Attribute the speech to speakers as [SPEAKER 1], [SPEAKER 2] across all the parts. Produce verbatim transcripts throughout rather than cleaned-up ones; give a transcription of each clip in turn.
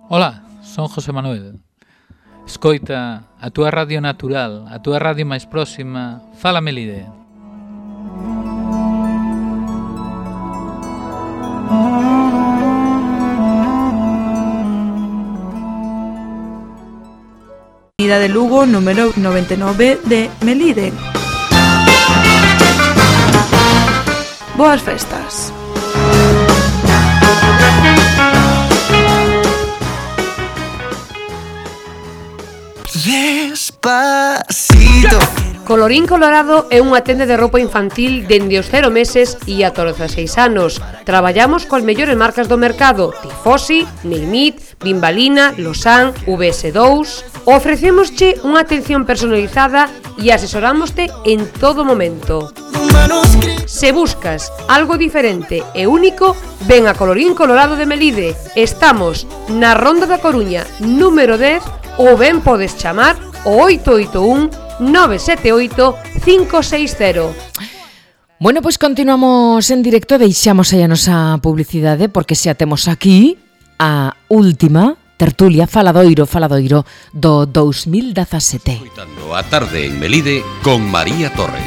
[SPEAKER 1] Ola, son José Manuel. Escoita a túa radio natural, a túa radio máis próxima, Fala Melide.
[SPEAKER 2] Avenida de Lugo, número noventa e nove de Melide. Boas festas.
[SPEAKER 3] Despacito.
[SPEAKER 4] Colorín Colorado é unha tenda de roupa infantil dende os cero meses e ata os dezaseis anos. Traballamos coas mellores marcas do mercado: Tifosi, Neimit, Bimbalina, Losan, V S dous. Ofrecémosche unha atención personalizada e asesorámoste en todo momento. Se buscas algo diferente e único, ven a Colorín Colorado de Melide. Estamos na Ronda da Coruña, número dez, ou ben podes chamar o oito oito un, nove sete oito, cinco seis cero.
[SPEAKER 5] Bueno, pois continuamos en directo, deixamos aí a nosa publicidade porque xa temos aquí a última tertulia faladoiro, faladoiro do dous mil dezasete.
[SPEAKER 6] Escoitando a tarde en Melide con María Torre.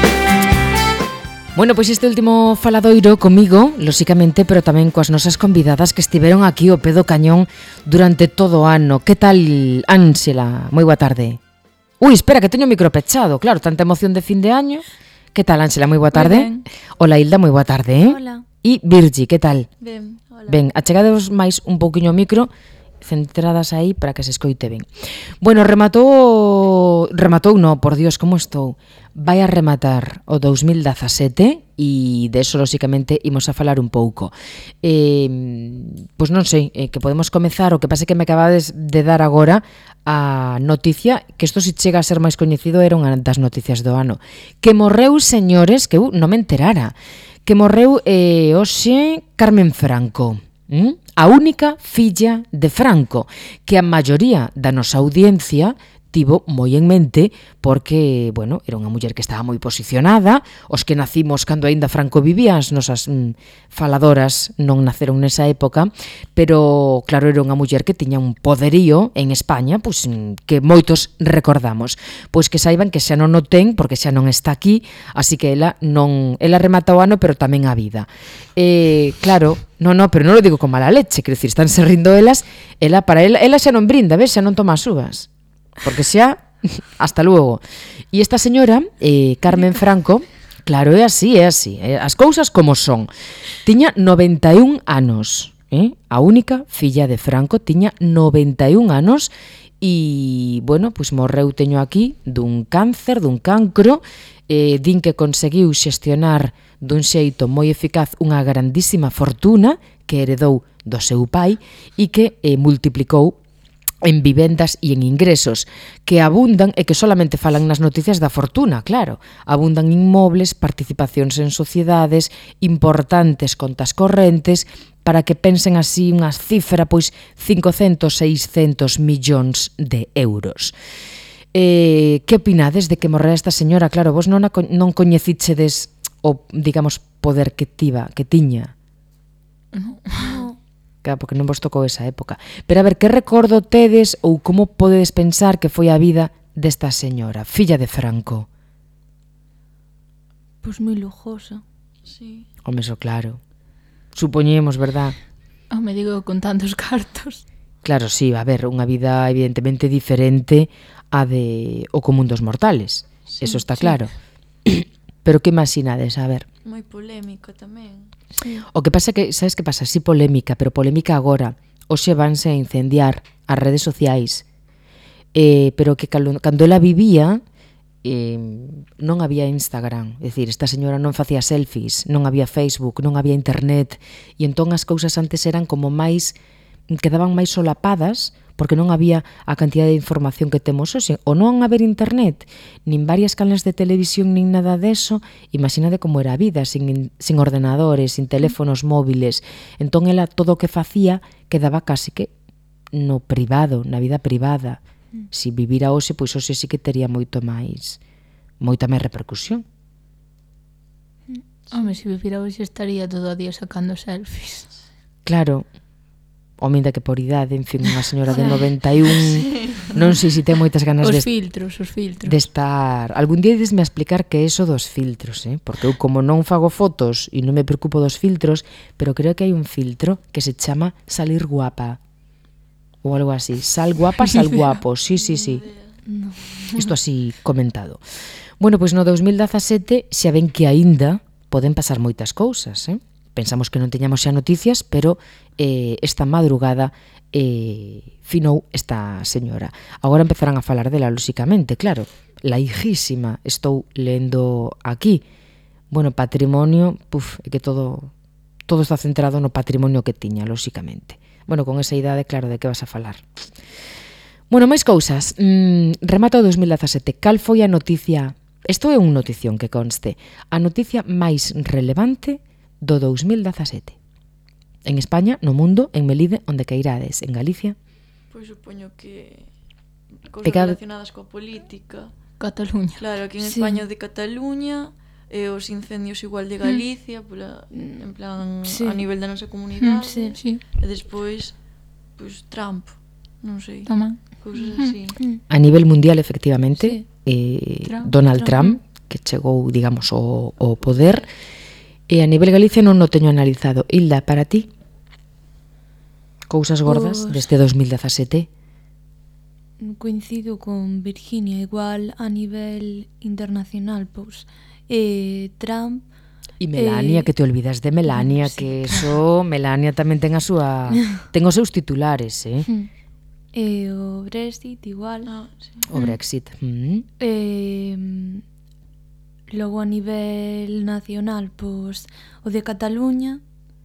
[SPEAKER 5] Bueno, pois este último faladoiro comigo, lóxicamente, pero tamén coas nosas convidadas que estiveron aquí ao pé do cañón durante todo o ano. Que tal, Ángela? Moi boa tarde. Ui, espera, que teño o micro pechado, claro, tanta emoción de fin de año. Que tal, Ángela? Moi boa tarde. Hola, Hilda, moi boa tarde. Eh?
[SPEAKER 7] Hola.
[SPEAKER 5] E Virgi, que tal?
[SPEAKER 7] Ben, hola.
[SPEAKER 5] Ben, achegadeos máis un pouquiño o micro, centradas aí para que se escoite ben. Bueno, rematou, rematou no, por Dios, como estou? Vai a rematar o dous mil dezasete e de eso, lóxicamente, imos a falar un pouco. Eh, pois non sei, eh, que podemos comezar, o que pase que me acabades de dar agora a noticia, que isto si chega a ser máis coñecido, era unha das noticias do ano. Que morreu, señores, que eu non me enterara, que morreu eh, hoxe Carmen Franco. ¿Mm? A única filla de Franco, que a maioría da nosa audiencia tivo moi en mente porque, bueno, era unha muller que estaba moi posicionada. Os que nacimos cando aínda Franco vivía, as nosas mm, faladoras non naceron nesa época, pero claro, era unha muller que tiña un poderío en España, pois que moitos recordamos. Pois que saiban que xa non o ten porque xa non está aquí, así que ela non ela remata o ano, pero tamén a vida. Eh, claro, no, no, pero non lo digo con mala leche, quero dicir, están se rindo elas, ela para ela, ela xa non brinda, ves, xa non toma as uvas. Porque xa, hasta luego. E esta señora, eh, Carmen Franco, claro, é así, é así, eh, as cousas como son. Tiña noventa e un anos, eh? A única filla de Franco tiña noventa e un anos e, bueno, pois morreu, teño aquí, dun cáncer, dun cancro, eh, din que conseguiu xestionar dun xeito moi eficaz unha grandísima fortuna que heredou do seu pai e que eh, multiplicou en vivendas e en ingresos, que abundan e que solamente falan nas noticias da fortuna, claro. Abundan inmobles, participacións en sociedades, importantes contas correntes, para que pensen así unha cifra, pois, cincocentos, seiscentos millóns de euros. Eh, que opinades de que morrera esta señora? Claro, vos non, a, non coñecichedes o, digamos, poder que tiva, que tiña.
[SPEAKER 7] No.
[SPEAKER 5] Claro, porque non vos tocou esa época. Pero a ver, que recordo tedes ou como podedes pensar que foi a vida desta señora, filla de Franco?
[SPEAKER 7] Pois moi lujosa, sí.
[SPEAKER 5] Home, so claro. Supoñemos, verdad?
[SPEAKER 7] Oh, me digo con tantos cartos.
[SPEAKER 5] Claro, sí, a ver, unha vida evidentemente diferente a de o común dos mortales. Sí, eso está sí. Claro. Pero que imaginades, a ver?
[SPEAKER 7] Moi polémico tamén. Sí.
[SPEAKER 5] O que pasa que, sabes que pasa? Sí, polémica, pero polémica agora. Hoxe vanse a incendiar as redes sociais. Eh, pero que cando, cando ela vivía eh, non había Instagram. É dicir, esta señora non facía selfies, non había Facebook, non había internet. E entón as cousas antes eran como máis, quedaban máis solapadas, porque non había a cantidad de información que temos hoxe, ou non haber internet, nin varias canles de televisión, nin nada deso. Imagínate como era a vida, sin, sin ordenadores, sin teléfonos móviles. Entón, ela todo o que facía quedaba casi que no privado, na vida privada. Si vivira hoxe, pois hoxe sí que tería moito máis, moita máis repercusión.
[SPEAKER 7] Home, se vivira hoxe estaría todo o día sacando selfies.
[SPEAKER 5] Claro. Home, inda que por idade, en fin, unha señora de noventa e un, non sei se ten moitas ganas
[SPEAKER 7] Os
[SPEAKER 5] de,
[SPEAKER 7] filtros, os filtros.
[SPEAKER 5] de estar... Algún día desme a explicar que é eso dos filtros, eh? Porque eu como non fago fotos e non me preocupo dos filtros, pero creo que hai un filtro que se chama salir guapa. Ou algo así. Sal guapa, sal guapo. Sí, sí, sí.
[SPEAKER 7] No.
[SPEAKER 5] Isto así comentado. Bueno, pois no dos mil dezasete xa ven que aínda poden pasar moitas cousas, eh? Pensamos que non teñamos xa noticias, pero eh, esta madrugada eh, finou esta señora. Agora empezarán a falar dela, lóxicamente, claro. La hijísima, estou lendo aquí. Bueno, patrimonio, puf, é que todo, todo está centrado no patrimonio que tiña, lóxicamente. Bueno, con esa idade, claro, de que vas a falar. Bueno, máis cousas. Mm, remata o dos mil dezasete. Cal foi a noticia... Isto é unha notición que conste. A noticia máis relevante do dos mil dezasete. En España, no mundo, en Melide, onde cairades, en Galicia.
[SPEAKER 7] Pois supoño que cosas
[SPEAKER 5] Pecado.
[SPEAKER 7] relacionadas coa política.
[SPEAKER 1] Cataluña.
[SPEAKER 7] Claro, aquí en
[SPEAKER 2] Sí.
[SPEAKER 7] España de Cataluña, e os incendios igual de Galicia, pola, en plan
[SPEAKER 2] Sí.
[SPEAKER 7] a nivel da nosa comunidade.
[SPEAKER 2] Sí.
[SPEAKER 1] Sí,
[SPEAKER 7] E despois, pois Trump, non sei,
[SPEAKER 1] tamén.
[SPEAKER 7] cousas así.
[SPEAKER 5] A nivel mundial, efectivamente,
[SPEAKER 2] Sí.
[SPEAKER 5] eh,
[SPEAKER 1] Trump,
[SPEAKER 5] Donald
[SPEAKER 1] Trump.
[SPEAKER 5] Trump, que chegou, digamos, ao, ao poder, e a nivel Galicia non o teño analizado. Hilda, para ti? Cousas gordas
[SPEAKER 2] Pois-
[SPEAKER 5] deste dos mil dezasete?
[SPEAKER 8] Coincido con Virginia, igual a nivel internacional, pois eh, Trump
[SPEAKER 5] E Melania,
[SPEAKER 8] Eh,
[SPEAKER 5] que te olvidas de Melania,
[SPEAKER 8] sí.
[SPEAKER 5] que eso, Melania tamén ten a súa ten os seus titulares, eh?
[SPEAKER 8] e o Brexit igual.
[SPEAKER 7] Ah, sí.
[SPEAKER 5] O Brexit. Mm.
[SPEAKER 8] Eh, logo a nivel nacional, pois o de Cataluña.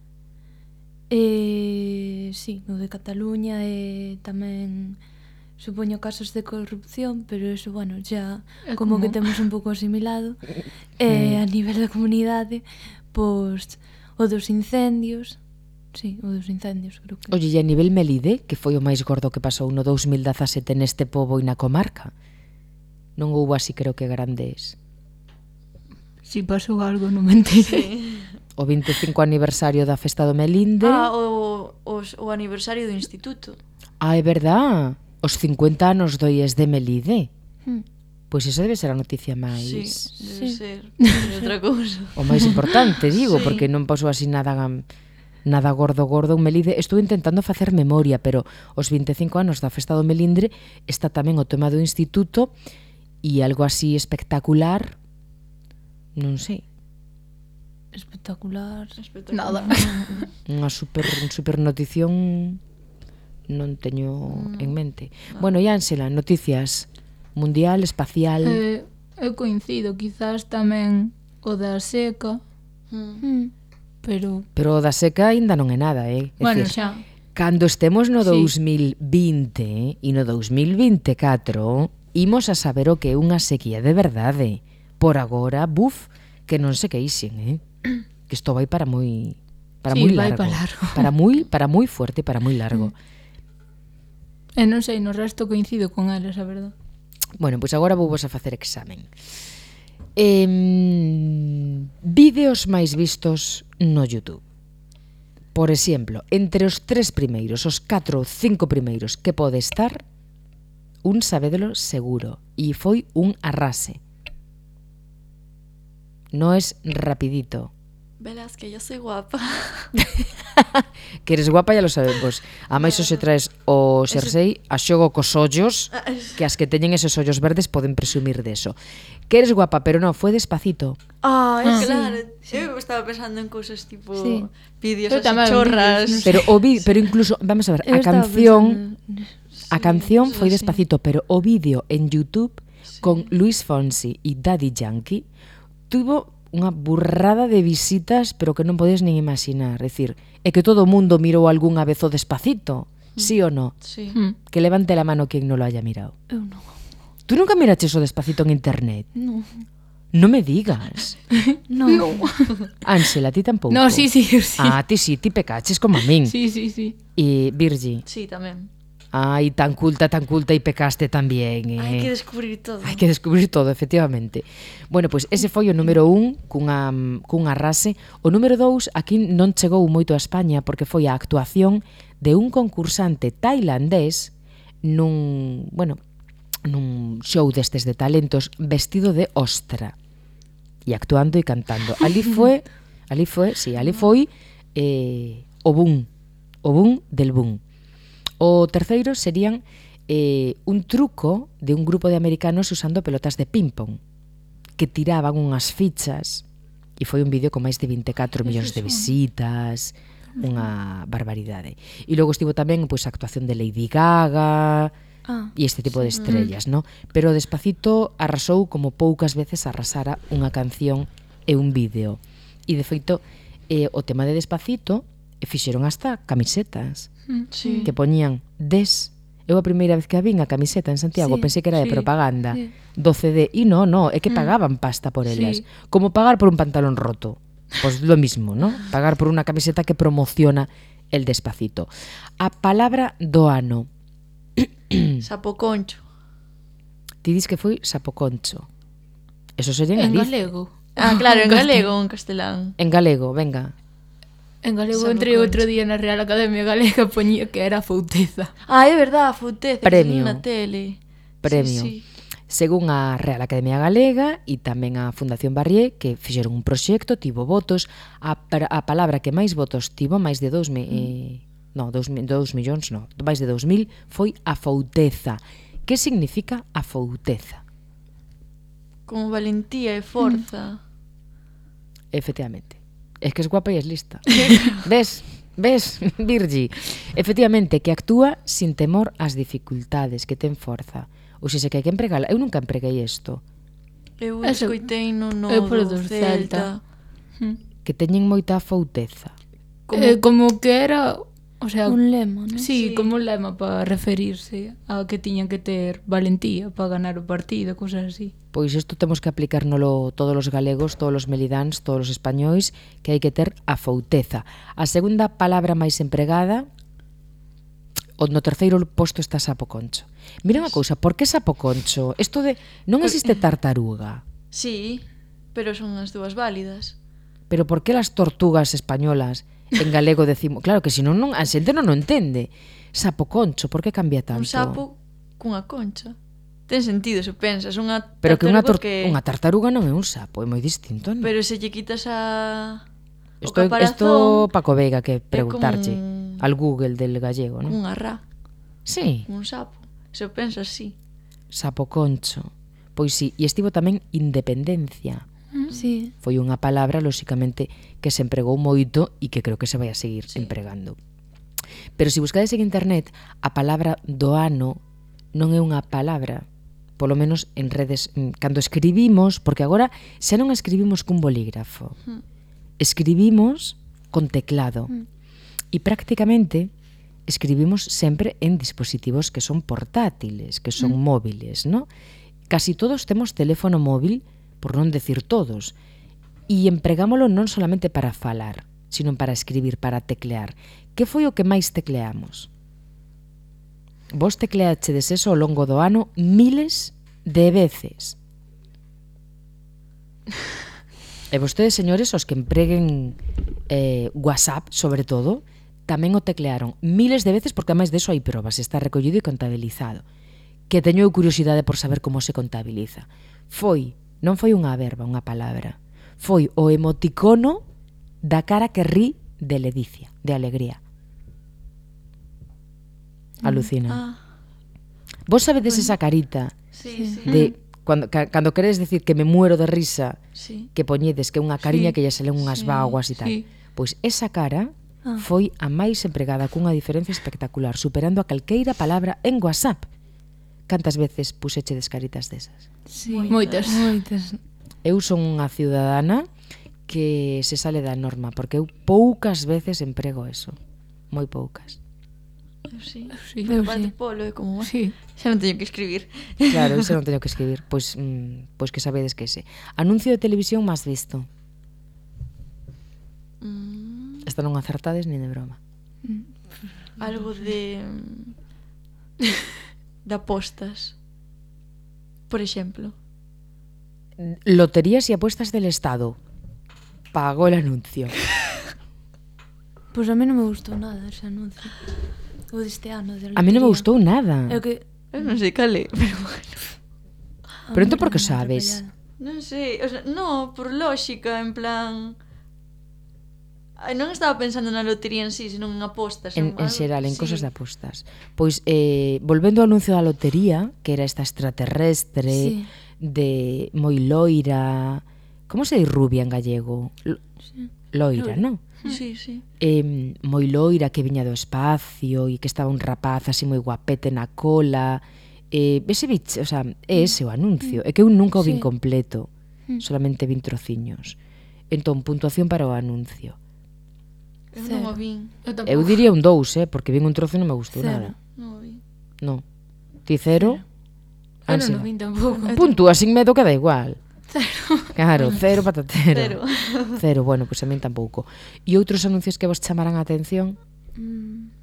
[SPEAKER 8] Eh, sí, o de Cataluña e tamén supoño casos de corrupción, pero eso, bueno, xa
[SPEAKER 1] É
[SPEAKER 8] como que
[SPEAKER 1] común.
[SPEAKER 8] temos un pouco asimilado. E a nivel da comunidade, pois o dos incendios. Sí, o dos incendios, creo que.
[SPEAKER 5] Oye, e a nivel Melide, que foi o máis gordo que pasou no dos mil dezasete neste pobo e na comarca? Non houbo así, creo que grandes...
[SPEAKER 1] Si pasou algo, non me enterei.
[SPEAKER 7] Sí.
[SPEAKER 5] O vinte e cinco aniversario da festa do Melinde.
[SPEAKER 7] Ah, o, os, o aniversario do instituto.
[SPEAKER 5] Ah, é verdad. Os cincuenta anos do I E S de Melide.
[SPEAKER 8] Hmm.
[SPEAKER 5] Pois iso debe ser a noticia máis...
[SPEAKER 7] Sí, debe
[SPEAKER 8] Sí.
[SPEAKER 7] ser. Debe outra cousa.
[SPEAKER 5] O máis importante, digo,
[SPEAKER 7] Sí.
[SPEAKER 5] porque non pasou así nada nada gordo gordo en Melide. Estuve intentando facer memoria, pero os vinte e cinco anos da festa do Melindre está tamén o tema do instituto e algo así espectacular, non sei,
[SPEAKER 8] Espectacular.
[SPEAKER 7] Espectacular.
[SPEAKER 1] Nada.
[SPEAKER 5] unha super, un super notición non teño en mente. Bueno, e Ángela, noticias mundial, espacial...
[SPEAKER 1] Eh, eu coincido, quizás tamén o da seca,
[SPEAKER 7] Mm.
[SPEAKER 8] Hmm.
[SPEAKER 1] pero...
[SPEAKER 5] Pero o da seca aínda non é nada, eh? É
[SPEAKER 1] Bueno,
[SPEAKER 5] dicir,
[SPEAKER 1] xa.
[SPEAKER 5] cando estemos no
[SPEAKER 1] Sí.
[SPEAKER 5] dos mil vinte e no dos mil vinte e catro, imos a saber o que é unha sequía de verdade. Por agora, buf, que non se queixen, eh? Que isto vai para moi para
[SPEAKER 1] Sí,
[SPEAKER 5] moi
[SPEAKER 1] vai
[SPEAKER 5] largo.
[SPEAKER 1] para largo.
[SPEAKER 5] Para moi para moi fuerte, para moi largo.
[SPEAKER 1] E non sei, no resto coincido con eles, a verdade.
[SPEAKER 5] Bueno, pois agora vou vos a facer examen. Eh, vídeos máis vistos no YouTube. Por exemplo, entre os tres primeiros, os catro ou cinco primeiros que pode estar, un sabédelo seguro, e foi un arrase. No es rapidito.
[SPEAKER 7] Verás que yo soy guapa.
[SPEAKER 5] Que eres guapa, ya lo sabemos. A máis hoxe traes o xersei a xogo cos ollos, que as que teñen esos ollos verdes poden presumir deso. Que eres guapa, pero non, foi Despacito.
[SPEAKER 7] Ah,
[SPEAKER 1] Ah.
[SPEAKER 7] claro. Eu estaba pensando en cosas tipo
[SPEAKER 8] Sí.
[SPEAKER 7] vídeos
[SPEAKER 1] Eu
[SPEAKER 7] así
[SPEAKER 1] tamén,
[SPEAKER 7] chorras.
[SPEAKER 1] vídeos,
[SPEAKER 5] Pero o vi, pero incluso, vamos a ver,
[SPEAKER 8] Eu
[SPEAKER 5] a
[SPEAKER 8] estaba
[SPEAKER 5] canción,
[SPEAKER 8] pensando-
[SPEAKER 5] a canción
[SPEAKER 7] cosas
[SPEAKER 5] foi
[SPEAKER 7] así.
[SPEAKER 5] Despacito, pero o vídeo en YouTube con Luis Fonsi e Daddy Yankee tuvo unha burrada de visitas, pero que non podes nin imaginar. É dicir, é que todo o mundo mirou algunha vez o Despacito, sí ou no?
[SPEAKER 7] Sí.
[SPEAKER 1] Hmm.
[SPEAKER 5] Que levante la mano quen non lo haya mirado.
[SPEAKER 8] Eu non.
[SPEAKER 5] Tú nunca miraches o Despacito en internet?
[SPEAKER 8] Non.
[SPEAKER 5] Non me digas.
[SPEAKER 8] Non.
[SPEAKER 5] Ángela, ti tampouco?
[SPEAKER 1] No, sí, sí, sí.
[SPEAKER 5] Ah, ti sí, ti pecaches como a min.
[SPEAKER 1] Sí, sí, sí.
[SPEAKER 5] E Virgi,
[SPEAKER 7] Sí, tamén.
[SPEAKER 5] Ai, tan culta, tan culta e pecaste tamén, eh.
[SPEAKER 7] Hai que descubrir todo.
[SPEAKER 5] Hai que descubrir todo, efectivamente. Bueno, pois ese foi o número un cunha, cunha rase. O número dous aquí non chegou moito a España porque foi a actuación de un concursante tailandés nun, bueno, nun show destes de talentos vestido de ostra e actuando e cantando. Ali foi, ali foi, sí, ali foi eh, o boom, o boom del boom. O terceiro serían eh, un truco de un grupo de americanos usando pelotas de ping-pong que tiraban unhas fichas e foi un vídeo con máis de vinte e catro millóns de visitas, unha barbaridade. E logo estivo tamén pois, a actuación de Lady Gaga
[SPEAKER 8] Ah,
[SPEAKER 5] e este tipo de estrellas, ¿no? Pero Despacito arrasou como poucas veces arrasara unha canción e un vídeo. E de feito, eh, o tema de Despacito fixeron hasta camisetas
[SPEAKER 7] Sí.
[SPEAKER 5] que poñían des. Eu a primeira vez que a vin a camiseta en Santiago
[SPEAKER 8] Sí,
[SPEAKER 5] pensei que era de
[SPEAKER 8] sí,
[SPEAKER 5] propaganda
[SPEAKER 8] sí.
[SPEAKER 5] do C D e no, no, é que pagaban pasta por elas.
[SPEAKER 8] Sí.
[SPEAKER 5] Como pagar por un pantalón roto. Pois lo mismo, ¿no? Pagar por unha camiseta que promociona el Despacito. A palabra do ano.
[SPEAKER 7] Sapoconcho.
[SPEAKER 5] Ti dis que foi sapoconcho. Eso sería en
[SPEAKER 8] En
[SPEAKER 5] Galicia.
[SPEAKER 8] galego.
[SPEAKER 7] Ah, claro, en galego ou en castelán.
[SPEAKER 5] En galego, venga.
[SPEAKER 8] En galego
[SPEAKER 7] Sabe
[SPEAKER 8] entre
[SPEAKER 7] concho.
[SPEAKER 8] outro día na Real Academia Galega poñía que era fouteza.
[SPEAKER 7] Ah, é verdad, Fouteza,
[SPEAKER 5] Premio.
[SPEAKER 7] na tele.
[SPEAKER 5] Premio.
[SPEAKER 7] Sí, sí.
[SPEAKER 5] Según a Real Academia Galega e tamén a Fundación Barrié, que fixeron un proxecto, tivo votos, a, a palabra que máis votos tivo, máis de dous, mi, eh, no, dous, dous millóns, no, máis de dous mil, foi a fouteza. Que significa a fouteza?
[SPEAKER 7] Como valentía e forza.
[SPEAKER 5] Efectivamente. Es que es guapa e es lista. Ves? Ves, Virgi? Efectivamente, que actúa sin temor ás dificultades, que ten forza. Ou se que hai que empregala. Eu nunca empreguei isto.
[SPEAKER 7] Eu
[SPEAKER 8] Eso-
[SPEAKER 7] escoitei no no
[SPEAKER 8] eu polo
[SPEAKER 7] do
[SPEAKER 8] dos
[SPEAKER 7] Celta.
[SPEAKER 8] Celta.
[SPEAKER 5] Que teñen moita fouteza.
[SPEAKER 8] Como, eh, como que era, o sea,
[SPEAKER 2] Un lema, non?
[SPEAKER 8] sí,
[SPEAKER 7] Sí.
[SPEAKER 8] como un lema para referirse a que tiñan que ter valentía para ganar o partido, cosas así.
[SPEAKER 5] Pois isto temos que aplicárnolo todos os galegos, todos os melidáns, todos os españois, que hai que ter a fouteza. A segunda palabra máis empregada, o no terceiro posto está sapoconcho. Mira unha cousa, por que sapoconcho? Isto de non existe tartaruga,
[SPEAKER 7] Sí, pero son as dúas válidas.
[SPEAKER 5] pero por que las tortugas españolas en galego decimos, claro que senón non a xente non o entende. Sapoconcho, por que cambia tanto?
[SPEAKER 7] Un sapo cunha concha. Ten sentido se pensas, unha
[SPEAKER 5] Pero que unha, tor
[SPEAKER 7] tartaruga que...
[SPEAKER 5] unha tartaruga non é un sapo, é moi distinto, non?
[SPEAKER 7] Pero se lle quitas a... o
[SPEAKER 5] Isto,
[SPEAKER 7] caparazón,
[SPEAKER 5] isto Paco Vega que preguntarche
[SPEAKER 7] como un-
[SPEAKER 5] al Google del gallego, non?
[SPEAKER 7] unha rá,
[SPEAKER 5] Sí,
[SPEAKER 7] un sapo. Se o pensas, sí.
[SPEAKER 5] sapoconcho. Pois sí, e estivo tamén independencia.
[SPEAKER 8] Sí.
[SPEAKER 5] Foi unha palabra, lóxicamente, que se empregou moito e que creo que se vai a seguir sí. empregando. Pero se buscades en internet, a palabra do ano non é unha palabra, polo menos en redes, cando escribimos, porque agora xa non escribimos cun bolígrafo, escribimos con teclado e prácticamente escribimos sempre en dispositivos que son portátiles, que son móviles, ¿no? Casi todos temos teléfono móvil, por non decir todos, e empregámolo non solamente para falar, sino para escribir, para teclear. Que foi o que máis tecleamos? Vos tecleachedes eso ao longo do ano miles de veces. E vostedes, señores, os que empreguen eh, WhatsApp, sobre todo, tamén o teclearon miles de veces, porque ademais deso hai probas, está recollido e contabilizado. Que teño curiosidade por saber como se contabiliza. Foi, non foi unha verba, unha palabra. Foi o emoticono da cara que ri de ledicia, de alegría. Alucina.
[SPEAKER 7] Ah,
[SPEAKER 5] Vos sabedes esa carita
[SPEAKER 7] sí, sí.
[SPEAKER 5] de cando, ca, cando queredes decir que me muero de risa,
[SPEAKER 7] sí.
[SPEAKER 5] que poñedes que é unha cariña
[SPEAKER 8] Sí,
[SPEAKER 5] que lle salen unhas
[SPEAKER 8] sí,
[SPEAKER 5] vaguas e tal.
[SPEAKER 8] sí.
[SPEAKER 5] Pois esa cara
[SPEAKER 8] Ah.
[SPEAKER 5] foi a máis empregada cunha diferencia espectacular, superando a calqueira palabra en WhatsApp. Cantas veces puxechedes caritas desas?
[SPEAKER 8] Sí.
[SPEAKER 7] Moitas.
[SPEAKER 8] Moitas.
[SPEAKER 5] Eu son unha ciudadana que se sale da norma, porque eu poucas veces emprego eso. Moi poucas.
[SPEAKER 7] Eu sí.
[SPEAKER 8] Sí,
[SPEAKER 7] Pero
[SPEAKER 8] eu
[SPEAKER 7] parte
[SPEAKER 8] sí.
[SPEAKER 7] polo é como...
[SPEAKER 8] Sí.
[SPEAKER 7] Xa non teño que escribir.
[SPEAKER 5] Claro, iso non teño que escribir. Pois, mm, pois que sabedes que ese. Anuncio de televisión máis visto.
[SPEAKER 7] Mm,
[SPEAKER 5] Esta non acertades nin de broma.
[SPEAKER 7] algo de... de apostas. Por exemplo.
[SPEAKER 5] Loterías y apuestas del Estado. Pagó el anuncio.
[SPEAKER 8] Pois a mí non me gustou nada ese anuncio. O deste ano de
[SPEAKER 5] A mí non me gustou nada.
[SPEAKER 8] É que
[SPEAKER 7] Eu non sei cal é, pero bueno.
[SPEAKER 5] Pero entón por que sabes?
[SPEAKER 7] Non sei, o sea, no, por lógica, en plan... Ai, non estaba pensando na lotería en sí, sino en apostas.
[SPEAKER 5] En, en
[SPEAKER 7] algo-
[SPEAKER 5] xeral, en
[SPEAKER 7] sí.
[SPEAKER 5] cosas de apostas. Pois, eh, volvendo ao anuncio da lotería, que era esta extraterrestre,
[SPEAKER 8] Sí.
[SPEAKER 5] de moi loira... Como se di rubia en gallego? Lo-
[SPEAKER 8] Sí.
[SPEAKER 5] Loira, non?
[SPEAKER 7] Sí, sí.
[SPEAKER 5] Eh, moi loira, que viña do espacio e que estaba un rapaz así moi guapete na cola. Eh, ese bicho, o sea, é ese o anuncio. É que eu nunca o vin
[SPEAKER 8] Sí.
[SPEAKER 5] completo. Solamente vin trociños. Entón, puntuación para o anuncio.
[SPEAKER 7] Eu non o vin.
[SPEAKER 8] Eu tampouco.
[SPEAKER 5] Eu diría un dous, eh, porque vin un trozo e non me gustou nada.
[SPEAKER 8] Cero.
[SPEAKER 7] Non o vin.
[SPEAKER 5] No. Ti cero?
[SPEAKER 8] Eu non
[SPEAKER 5] Ánsela.
[SPEAKER 8] o vin tampouco.
[SPEAKER 5] Puntúa sin medo queda igual. Claro, cero patatero.
[SPEAKER 7] Cero.
[SPEAKER 5] Cero, bueno, pois pues a min tampouco. E outros anuncios que vos chamaran a atención?
[SPEAKER 8] Mm,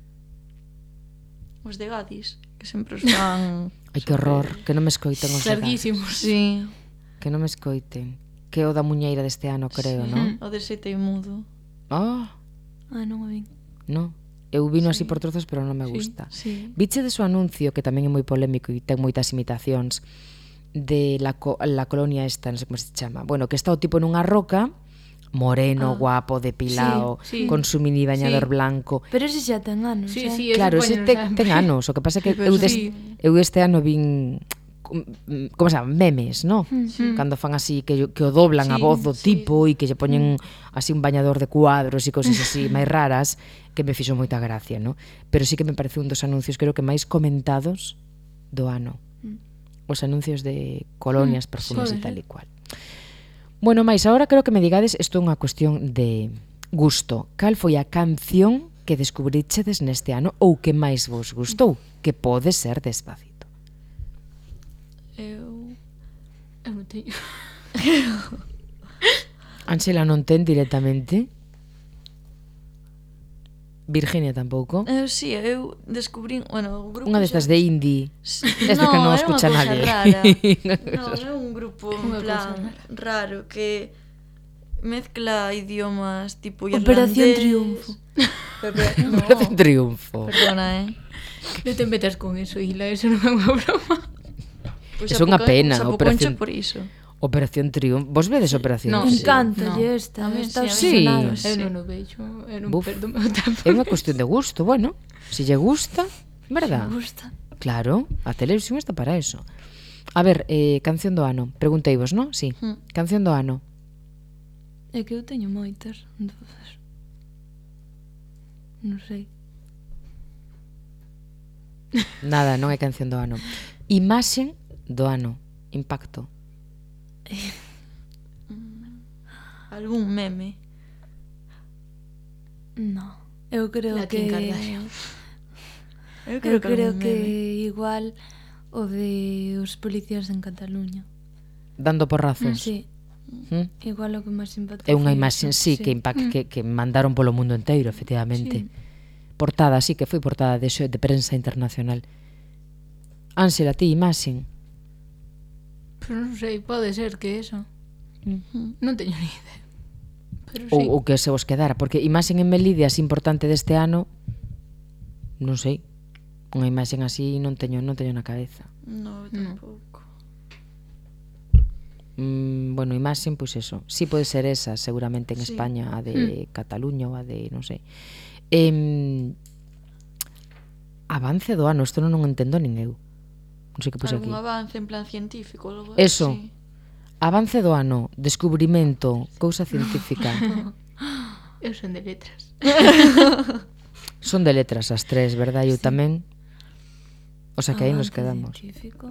[SPEAKER 7] Os de Gadis, que sempre os fan...
[SPEAKER 5] Ai, que horror, que non me escoiten os de Gadis.
[SPEAKER 8] larguísimos.
[SPEAKER 7] Sí.
[SPEAKER 5] Que non me escoiten. Que é o da muñeira deste ano, creo,
[SPEAKER 7] sí.
[SPEAKER 5] non?
[SPEAKER 7] O de Sete e Mudo.
[SPEAKER 5] Oh,
[SPEAKER 8] Ah, non o vin.
[SPEAKER 5] no. Eu vino así
[SPEAKER 7] Sí.
[SPEAKER 5] por trozos, pero non me
[SPEAKER 7] Sí,
[SPEAKER 5] gusta.
[SPEAKER 7] sí.
[SPEAKER 5] Viche de su anuncio, que tamén é moi polémico e ten moitas imitacións, de la, co la colonia esta, non sei como se chama. Bueno, que está o tipo nunha roca, moreno,
[SPEAKER 8] Ah.
[SPEAKER 5] guapo, depilado,
[SPEAKER 8] Sí, sí.
[SPEAKER 5] con su mini bañador
[SPEAKER 8] Sí.
[SPEAKER 5] blanco.
[SPEAKER 8] Pero ese xa ten anos,
[SPEAKER 9] Sí,
[SPEAKER 8] eh?
[SPEAKER 9] sí,
[SPEAKER 5] Claro,
[SPEAKER 9] eso
[SPEAKER 5] ese
[SPEAKER 9] poñen
[SPEAKER 5] te,
[SPEAKER 9] sempre.
[SPEAKER 5] ten anos. O que pasa é que
[SPEAKER 7] Sí, pero
[SPEAKER 5] eu, des,
[SPEAKER 7] sí.
[SPEAKER 5] eu este ano vin mm, como se chama, memes, no?
[SPEAKER 8] Sí.
[SPEAKER 5] Cando fan así que, que o doblan a
[SPEAKER 7] Sí,
[SPEAKER 5] voz do
[SPEAKER 7] sí.
[SPEAKER 5] tipo e que lle poñen así un bañador de cuadros e cousas así máis raras, que me fixo moita gracia, no? Pero sí que me parece un dos anuncios creo que máis comentados do ano. Os anuncios de colonias, perfumes e
[SPEAKER 8] pode
[SPEAKER 5] tal
[SPEAKER 8] ser.
[SPEAKER 5] e cual. Bueno, máis, agora creo que me digades isto é unha cuestión de gusto. Cal foi a canción que descubrichedes neste ano ou que máis vos gustou? Que pode ser Despacito.
[SPEAKER 7] Eu...
[SPEAKER 8] Eu non teño.
[SPEAKER 5] Ángela non ten directamente. Virginia tampouco.
[SPEAKER 7] Eu sí, eu descubrín, bueno, o grupo
[SPEAKER 5] Unha destas
[SPEAKER 7] xa-
[SPEAKER 5] de indie.
[SPEAKER 7] Sí,
[SPEAKER 5] Esta que non
[SPEAKER 7] era
[SPEAKER 5] escucha
[SPEAKER 7] unha cousa
[SPEAKER 5] nadie.
[SPEAKER 7] rara. Non, é un grupo en
[SPEAKER 8] Unha
[SPEAKER 7] plan
[SPEAKER 8] cousa
[SPEAKER 7] raro que mezcla idiomas tipo irlandés.
[SPEAKER 8] Operación Triunfo.
[SPEAKER 7] Pero, pero, no,
[SPEAKER 5] Operación Triunfo.
[SPEAKER 7] perdona, eh.
[SPEAKER 9] Non te metas con eso, Hila, eso non é unha broma.
[SPEAKER 7] Pois
[SPEAKER 5] É unha
[SPEAKER 7] apoca-
[SPEAKER 5] pena,
[SPEAKER 7] apoconcho
[SPEAKER 5] Operación-
[SPEAKER 7] por iso.
[SPEAKER 5] Operación Triunfo. Vos vedes Operación
[SPEAKER 9] No,
[SPEAKER 5] Triunfo?
[SPEAKER 8] Encanta,
[SPEAKER 9] no.
[SPEAKER 8] lle esta.
[SPEAKER 7] A mí
[SPEAKER 8] Está
[SPEAKER 7] sí, a mí
[SPEAKER 8] obsesionada.
[SPEAKER 5] sí.
[SPEAKER 9] Eu non o veixo, eu non
[SPEAKER 5] Buf.
[SPEAKER 9] perdo o meu tempo.
[SPEAKER 5] É unha cuestión de gusto, bueno. Se lle gusta, verdad?
[SPEAKER 8] Me gusta.
[SPEAKER 5] Claro, a televisión está para eso. A ver, eh, canción do ano. Pregunteivos, non? Sí.
[SPEAKER 7] Hmm.
[SPEAKER 5] Canción do ano.
[SPEAKER 8] É que eu teño moitas, entonces non sei.
[SPEAKER 5] Nada, non é canción do ano. Imaxe do ano. Impacto.
[SPEAKER 7] Algún meme.
[SPEAKER 8] No. Eu creo
[SPEAKER 9] La
[SPEAKER 8] que
[SPEAKER 9] Kim Kardashian.
[SPEAKER 7] Eu
[SPEAKER 8] Eu
[SPEAKER 7] creo que
[SPEAKER 8] creo
[SPEAKER 7] algún
[SPEAKER 8] que
[SPEAKER 7] meme.
[SPEAKER 8] igual o de os policías en Cataluña.
[SPEAKER 5] Dando porrazos.
[SPEAKER 8] Sí,
[SPEAKER 5] ¿Mm?
[SPEAKER 8] igual o que máis impactou.
[SPEAKER 5] É unha
[SPEAKER 8] foi
[SPEAKER 5] imaxe,
[SPEAKER 8] eso,
[SPEAKER 5] sí, que, impact, que, que mandaron polo mundo inteiro, efectivamente. Portada, sí, que foi portada de, xo- de prensa internacional. Ángela, ti, imaxe.
[SPEAKER 9] Pero non sei, pode ser que eso. Non teño ni idea. Pero
[SPEAKER 5] Ou,
[SPEAKER 9] sí.
[SPEAKER 5] ou que se vos quedara, porque imaxe en Melide así importante deste ano, non sei. Unha imaxe así non teño, non teño na cabeza.
[SPEAKER 7] No, tampouco.
[SPEAKER 5] Mm, bueno, imaxe, pois eso. Sí pode ser esa, seguramente en
[SPEAKER 7] Sí.
[SPEAKER 5] España, a de Cataluña ou a de, non sei. Eh, avance do ano, isto non o entendo nin eu. Non sei que puse aquí.
[SPEAKER 7] Algún avance en plan científico, algo
[SPEAKER 5] Eso.
[SPEAKER 7] así.
[SPEAKER 5] Avance do ano, descubrimento, cousa científica.
[SPEAKER 9] Eu son de letras.
[SPEAKER 5] Son de letras as tres, verdad? Eu tamén. O sea que aí nos
[SPEAKER 8] Avance
[SPEAKER 5] quedamos.
[SPEAKER 8] científico.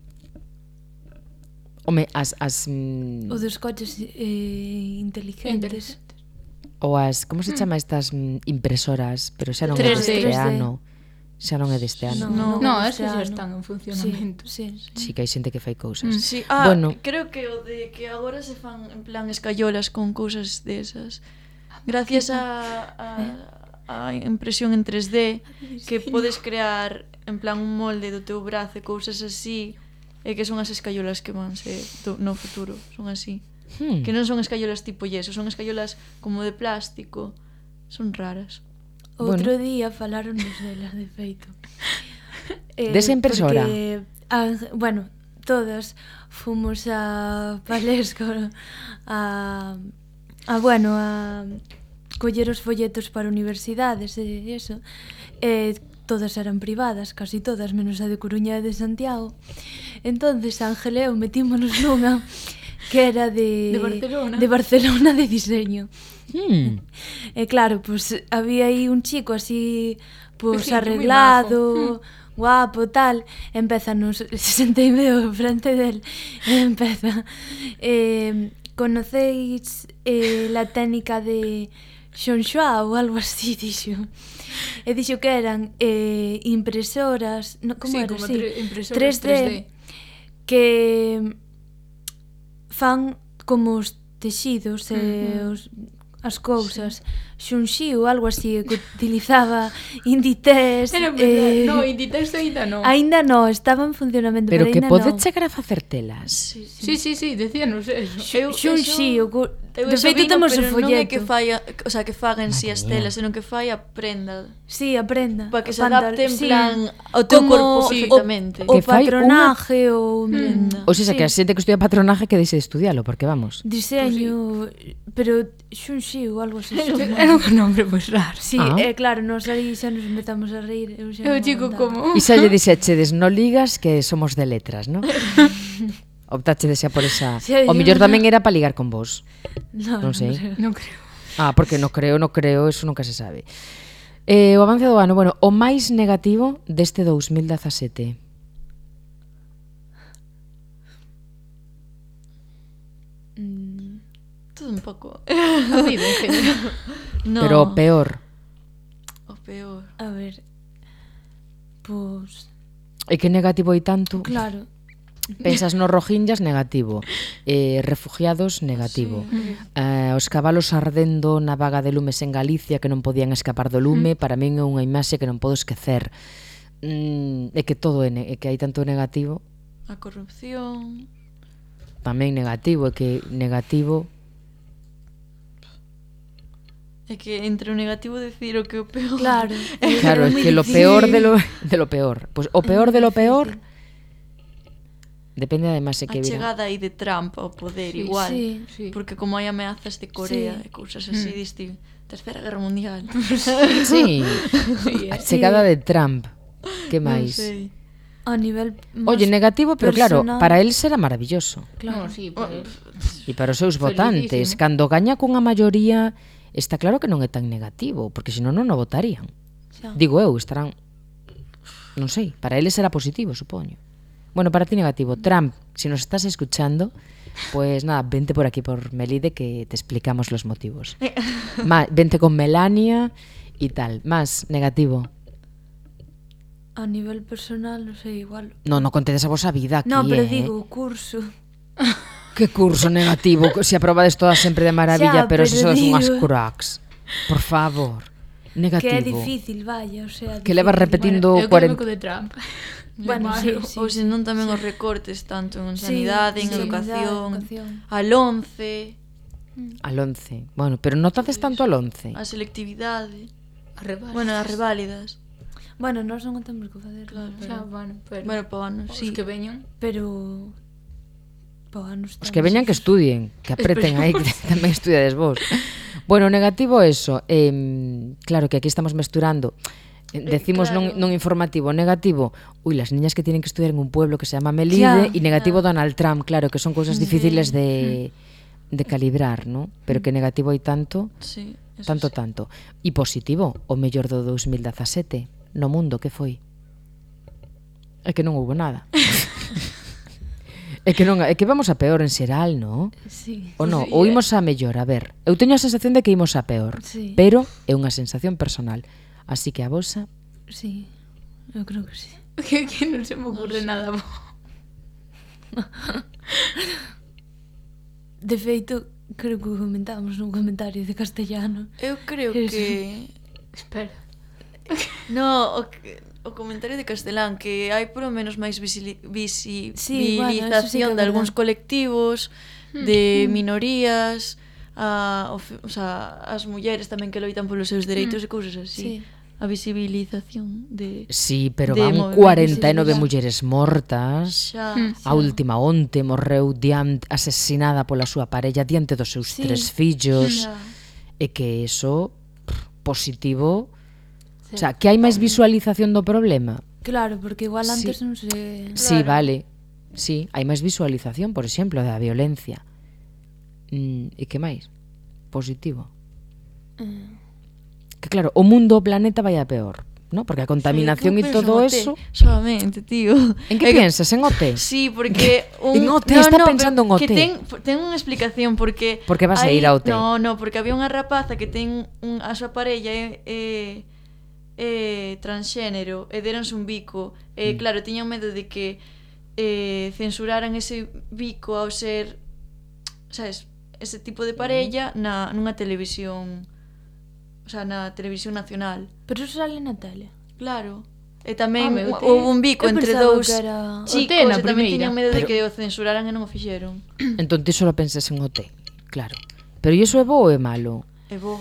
[SPEAKER 5] Home, as, as mm,
[SPEAKER 8] O dos coches eh, inteligentes.
[SPEAKER 5] ou as, como se chama estas mm, impresoras, pero xa non é
[SPEAKER 9] tres D.
[SPEAKER 5] deste
[SPEAKER 8] tres D.
[SPEAKER 5] ano. Xa non é deste ano.
[SPEAKER 8] No,
[SPEAKER 9] No,
[SPEAKER 8] este
[SPEAKER 9] esas xa
[SPEAKER 8] ano.
[SPEAKER 9] están en
[SPEAKER 8] Sí,
[SPEAKER 9] funcionamento.
[SPEAKER 8] sí, sí.
[SPEAKER 5] Sí que hai xente que fai cousas.
[SPEAKER 7] Sí, ah,
[SPEAKER 5] Bueno.
[SPEAKER 7] creo que o de que agora se fan en plan escayolas con cousas desas. Gracias a, a, a a impresión en tres D, que podes crear en plan un molde do teu brazo e cousas así, e que son as escayolas que van ser do, no futuro, son así.
[SPEAKER 5] Hmm.
[SPEAKER 7] Que non son escayolas tipo yeso, son escayolas como de plástico, son raras.
[SPEAKER 8] Outro bueno. día falaron delas, de feito.
[SPEAKER 5] Eh, Desa impresora?
[SPEAKER 8] Porque, a, bueno, todas fomos a Palesco a, a bueno, a coller os folletos para universidades e eso. E todas eran privadas, casi todas, menos a de Coruña e de Santiago. Entonces Ángel e eu metímonos nunha que era de,
[SPEAKER 9] de Barcelona,
[SPEAKER 8] de Barcelona de diseño.
[SPEAKER 5] Hmm.
[SPEAKER 8] E claro, pues había aí un chico así, pues sí, arreglado, guapo, tal. Empézanos, senteime ao frente del e empeza. Eh, conocéis eh, la técnica de Xonxua ou algo así, dixo. E dixo que eran eh, impresoras, no, como
[SPEAKER 9] sí,
[SPEAKER 8] era?
[SPEAKER 9] Como
[SPEAKER 8] sí,
[SPEAKER 9] tre- impresoras
[SPEAKER 8] tres D,
[SPEAKER 9] tres D
[SPEAKER 8] que fan como os texidos e uh-huh. os, as cousas. Xunxi ou algo así que utilizaba Inditex.
[SPEAKER 9] Era
[SPEAKER 8] eh,
[SPEAKER 9] no, Inditex aínda non.
[SPEAKER 8] Aínda non, estaba en funcionamento,
[SPEAKER 5] pero,
[SPEAKER 8] pero
[SPEAKER 5] que
[SPEAKER 8] aínda
[SPEAKER 5] pode
[SPEAKER 8] non.
[SPEAKER 5] chegar a facer telas.
[SPEAKER 9] Sí, sí, sí, sí, decíanos eso.
[SPEAKER 8] Xunxi, o cu...
[SPEAKER 7] Eu
[SPEAKER 8] de feito temos o folleto.
[SPEAKER 7] Non é que fai, o sea, que faga en si as telas, senón que fai a prenda.
[SPEAKER 8] Sí, a prenda.
[SPEAKER 7] Para que se
[SPEAKER 8] Pantal...
[SPEAKER 7] adapte en
[SPEAKER 8] sí.
[SPEAKER 7] plan ao teu corpo perfectamente.
[SPEAKER 8] O, o
[SPEAKER 5] Que fai
[SPEAKER 8] patronaje,
[SPEAKER 5] unha...
[SPEAKER 8] o...
[SPEAKER 7] Mm.
[SPEAKER 5] Ou seja, sí. Que a xente que estudia patronaje que deixe de estudialo, porque vamos.
[SPEAKER 8] Diseño, pues sí. Pero xunxi ou algo así.
[SPEAKER 9] Era un nombre moi raro.
[SPEAKER 8] Sí,
[SPEAKER 5] ah.
[SPEAKER 8] eh, claro, nos aí xa nos empezamos a reír. Eu xa
[SPEAKER 9] Eu chico como...
[SPEAKER 5] E xa lle dixechedes, no ligas que somos de letras, ¿no? Optache xa por esa...
[SPEAKER 8] Sí,
[SPEAKER 5] o mellor
[SPEAKER 8] no.
[SPEAKER 5] tamén era para ligar con vos.
[SPEAKER 8] No,
[SPEAKER 5] non sei.
[SPEAKER 9] Non creo.
[SPEAKER 5] Ah, porque no creo, no creo, eso nunca se sabe. Eh, o avance do ano, bueno, o máis negativo deste dous mil dezasete.
[SPEAKER 8] Mm.
[SPEAKER 7] Todo un pouco.
[SPEAKER 9] A vida en general.
[SPEAKER 7] No.
[SPEAKER 5] Pero o peor.
[SPEAKER 7] O peor.
[SPEAKER 8] A ver, pois...
[SPEAKER 5] É que negativo hai tanto.
[SPEAKER 8] Claro.
[SPEAKER 5] Pensas nos rohingyas, negativo. Eh, refugiados, negativo.
[SPEAKER 7] Sí.
[SPEAKER 5] Eh, os cabalos ardendo na vaga de lumes en Galicia que non podían escapar do lume, para min é unha imaxe que non podo esquecer. Mm, é que todo é, é que hai tanto negativo.
[SPEAKER 7] A corrupción.
[SPEAKER 5] Tamén negativo, é que negativo...
[SPEAKER 7] É que entre o negativo decir o que o peor.
[SPEAKER 8] Claro.
[SPEAKER 5] Claro, é que lo peor de lo, de lo peor. Pois pues, o peor de lo peor... Depende además de que
[SPEAKER 7] a
[SPEAKER 5] vira.
[SPEAKER 7] chegada aí de Trump ao poder,
[SPEAKER 8] sí,
[SPEAKER 7] igual.
[SPEAKER 8] Sí,
[SPEAKER 7] sí. Porque como hai ameazas de Corea
[SPEAKER 8] sí.
[SPEAKER 7] e cousas así, mm. diste Terceira Guerra Mundial.
[SPEAKER 5] Sí, sí a chegada de Trump. Que máis?
[SPEAKER 7] Non sei.
[SPEAKER 8] A nivel
[SPEAKER 5] Oye, negativo, pero
[SPEAKER 8] personal.
[SPEAKER 5] claro, para él será maravilloso.
[SPEAKER 8] Claro,
[SPEAKER 9] no, sí, pues,
[SPEAKER 5] e para os seus votantes, cando gaña cunha maioría, está claro que non é tan negativo, porque senón non o votarían.
[SPEAKER 8] Xa.
[SPEAKER 5] Digo eu, estarán, non sei, para eles será positivo, supoño. Bueno, para ti negativo. Trump, si nos estás escuchando, pues nada, vente por aquí por Melide que te explicamos los motivos. Ma, vente con Melania y tal. Más negativo.
[SPEAKER 8] A nivel personal, non sei, igual.
[SPEAKER 5] No, no contedes a vosa vida aquí,
[SPEAKER 8] No, pero
[SPEAKER 5] eh?
[SPEAKER 8] digo, o curso.
[SPEAKER 5] Que curso negativo, se aprobades todas sempre de maravilla,
[SPEAKER 8] Xa,
[SPEAKER 5] pero,
[SPEAKER 8] pero
[SPEAKER 5] se sodes
[SPEAKER 8] digo...
[SPEAKER 5] unhas cracks. Por favor. Negativo.
[SPEAKER 8] Que é difícil, vaya, o sea,
[SPEAKER 5] que levas repetindo
[SPEAKER 9] bueno,
[SPEAKER 5] cuarenta...
[SPEAKER 9] Eu de Trump.
[SPEAKER 8] Bueno, sí, sí,
[SPEAKER 7] ou
[SPEAKER 8] sí,
[SPEAKER 7] senón tamén
[SPEAKER 8] sí.
[SPEAKER 7] os recortes tanto en
[SPEAKER 8] Sí,
[SPEAKER 7] sanidade, en
[SPEAKER 8] sí,
[SPEAKER 7] educación,
[SPEAKER 8] educación.
[SPEAKER 7] al once,
[SPEAKER 5] Al once. Bueno, pero notades tanto al once.
[SPEAKER 7] a selectividade,
[SPEAKER 9] A reválidas.
[SPEAKER 7] bueno, as reválidas.
[SPEAKER 8] Bueno, nós non temos que facer,
[SPEAKER 7] Claro,
[SPEAKER 8] pero,
[SPEAKER 9] Xa, bueno, pero...
[SPEAKER 7] Bueno, pa ano,
[SPEAKER 9] Os
[SPEAKER 7] sí.
[SPEAKER 9] que veñan.
[SPEAKER 8] pero po anos
[SPEAKER 5] Os que veñan que estudien, que apreten aí, que tamén estudiades vos. Bueno, negativo eso, eh, claro que aquí estamos mesturando, eh, decimos
[SPEAKER 7] claro.
[SPEAKER 5] non, non informativo, negativo, uy, las niñas que tienen que estudiar en un pueblo que se llama Melide,
[SPEAKER 8] Ya,
[SPEAKER 5] y negativo
[SPEAKER 7] ya.
[SPEAKER 5] Donald Trump, claro, que son cousas
[SPEAKER 7] Sí.
[SPEAKER 5] difíciles de, de calibrar, ¿no? Pero que negativo hai tanto,
[SPEAKER 7] Sí, eso
[SPEAKER 5] tanto,
[SPEAKER 7] sí.
[SPEAKER 5] tanto. E positivo, o mellor do dous mil dezasete, no mundo, que foi? É que non houve nada. É que non, é que vamos a peor en xeral, ¿no?
[SPEAKER 8] Sí.
[SPEAKER 5] O no,
[SPEAKER 7] Sí,
[SPEAKER 5] ou
[SPEAKER 7] é.
[SPEAKER 5] imos a mellor, a ver. Eu teño a sensación de que imos a peor,
[SPEAKER 8] Sí.
[SPEAKER 5] pero é unha sensación personal. Así que a vosa,
[SPEAKER 8] Sí, eu creo que sí.
[SPEAKER 9] Que, que non se me ocurre nada bo.
[SPEAKER 8] De feito, creo que o comentábamos nun comentario de castellano.
[SPEAKER 7] Eu creo
[SPEAKER 8] Eso.
[SPEAKER 7] que
[SPEAKER 9] Espera.
[SPEAKER 7] No, o, que- o comentario de Castelán, que hai polo menos máis visili-
[SPEAKER 8] Sí,
[SPEAKER 7] visibilización
[SPEAKER 8] bueno, eso sí que é
[SPEAKER 7] de algúns
[SPEAKER 8] verdad.
[SPEAKER 7] colectivos, de minorías, a, o, fe- o sea, as mulleres tamén que loitan polos seus dereitos e cousas así.
[SPEAKER 8] Sí.
[SPEAKER 7] A visibilización de...
[SPEAKER 5] Sí, pero
[SPEAKER 7] de
[SPEAKER 5] van
[SPEAKER 7] movimientos
[SPEAKER 5] cuarenta e nove
[SPEAKER 7] sociais.
[SPEAKER 5] mulleres mortas.
[SPEAKER 7] Xa,
[SPEAKER 5] A última onte morreu diante, asesinada pola súa parella diante dos seus
[SPEAKER 8] Sí.
[SPEAKER 5] tres fillos.
[SPEAKER 7] xa.
[SPEAKER 5] E que eso, pff, positivo. O sea, que hai máis visualización do problema.
[SPEAKER 8] Claro, porque igual
[SPEAKER 5] Sí.
[SPEAKER 8] antes non se...
[SPEAKER 5] Sí,
[SPEAKER 7] Claro.
[SPEAKER 5] vale. Sí, hai máis visualización, por exemplo, da violencia. Mm, e que máis? Positivo. Que claro, o mundo, o planeta vai a peor, ¿no? Porque a contaminación
[SPEAKER 7] Sí,
[SPEAKER 5] e
[SPEAKER 7] eu penso
[SPEAKER 5] todo
[SPEAKER 7] en O T,
[SPEAKER 5] eso...
[SPEAKER 7] solamente, tío.
[SPEAKER 5] En que
[SPEAKER 7] É que-
[SPEAKER 5] piensas? En O T?
[SPEAKER 7] Sí, porque un...
[SPEAKER 5] En O T, está pensando en O T.
[SPEAKER 7] Que ten, ten unha explicación, porque...
[SPEAKER 5] Porque vas a
[SPEAKER 7] hai-
[SPEAKER 5] ir a O T.
[SPEAKER 7] No, no, porque había unha rapaza que ten un, a súa parella é, é, é transxénero, e deronse un bico, e
[SPEAKER 5] Mm.
[SPEAKER 7] claro, tiñan medo de que eh, censuraran ese bico ao ser, sabes, ese tipo de parella na, nunha televisión, o sea, na televisión nacional.
[SPEAKER 8] Pero eso sale na tele.
[SPEAKER 7] Claro. E tamén
[SPEAKER 9] Ah, meu,
[SPEAKER 7] hu- houve un bico
[SPEAKER 8] eu
[SPEAKER 7] entre
[SPEAKER 8] pensaba
[SPEAKER 7] dous
[SPEAKER 8] que era-
[SPEAKER 7] chicos
[SPEAKER 9] O T na
[SPEAKER 7] e tamén
[SPEAKER 9] primeira.
[SPEAKER 7] tiñan medo de
[SPEAKER 5] Pero-
[SPEAKER 7] que o censuraran e non o fixeron.
[SPEAKER 5] Entón ti solo pensas en O T, claro. Pero iso é bo ou é malo?
[SPEAKER 7] E bo.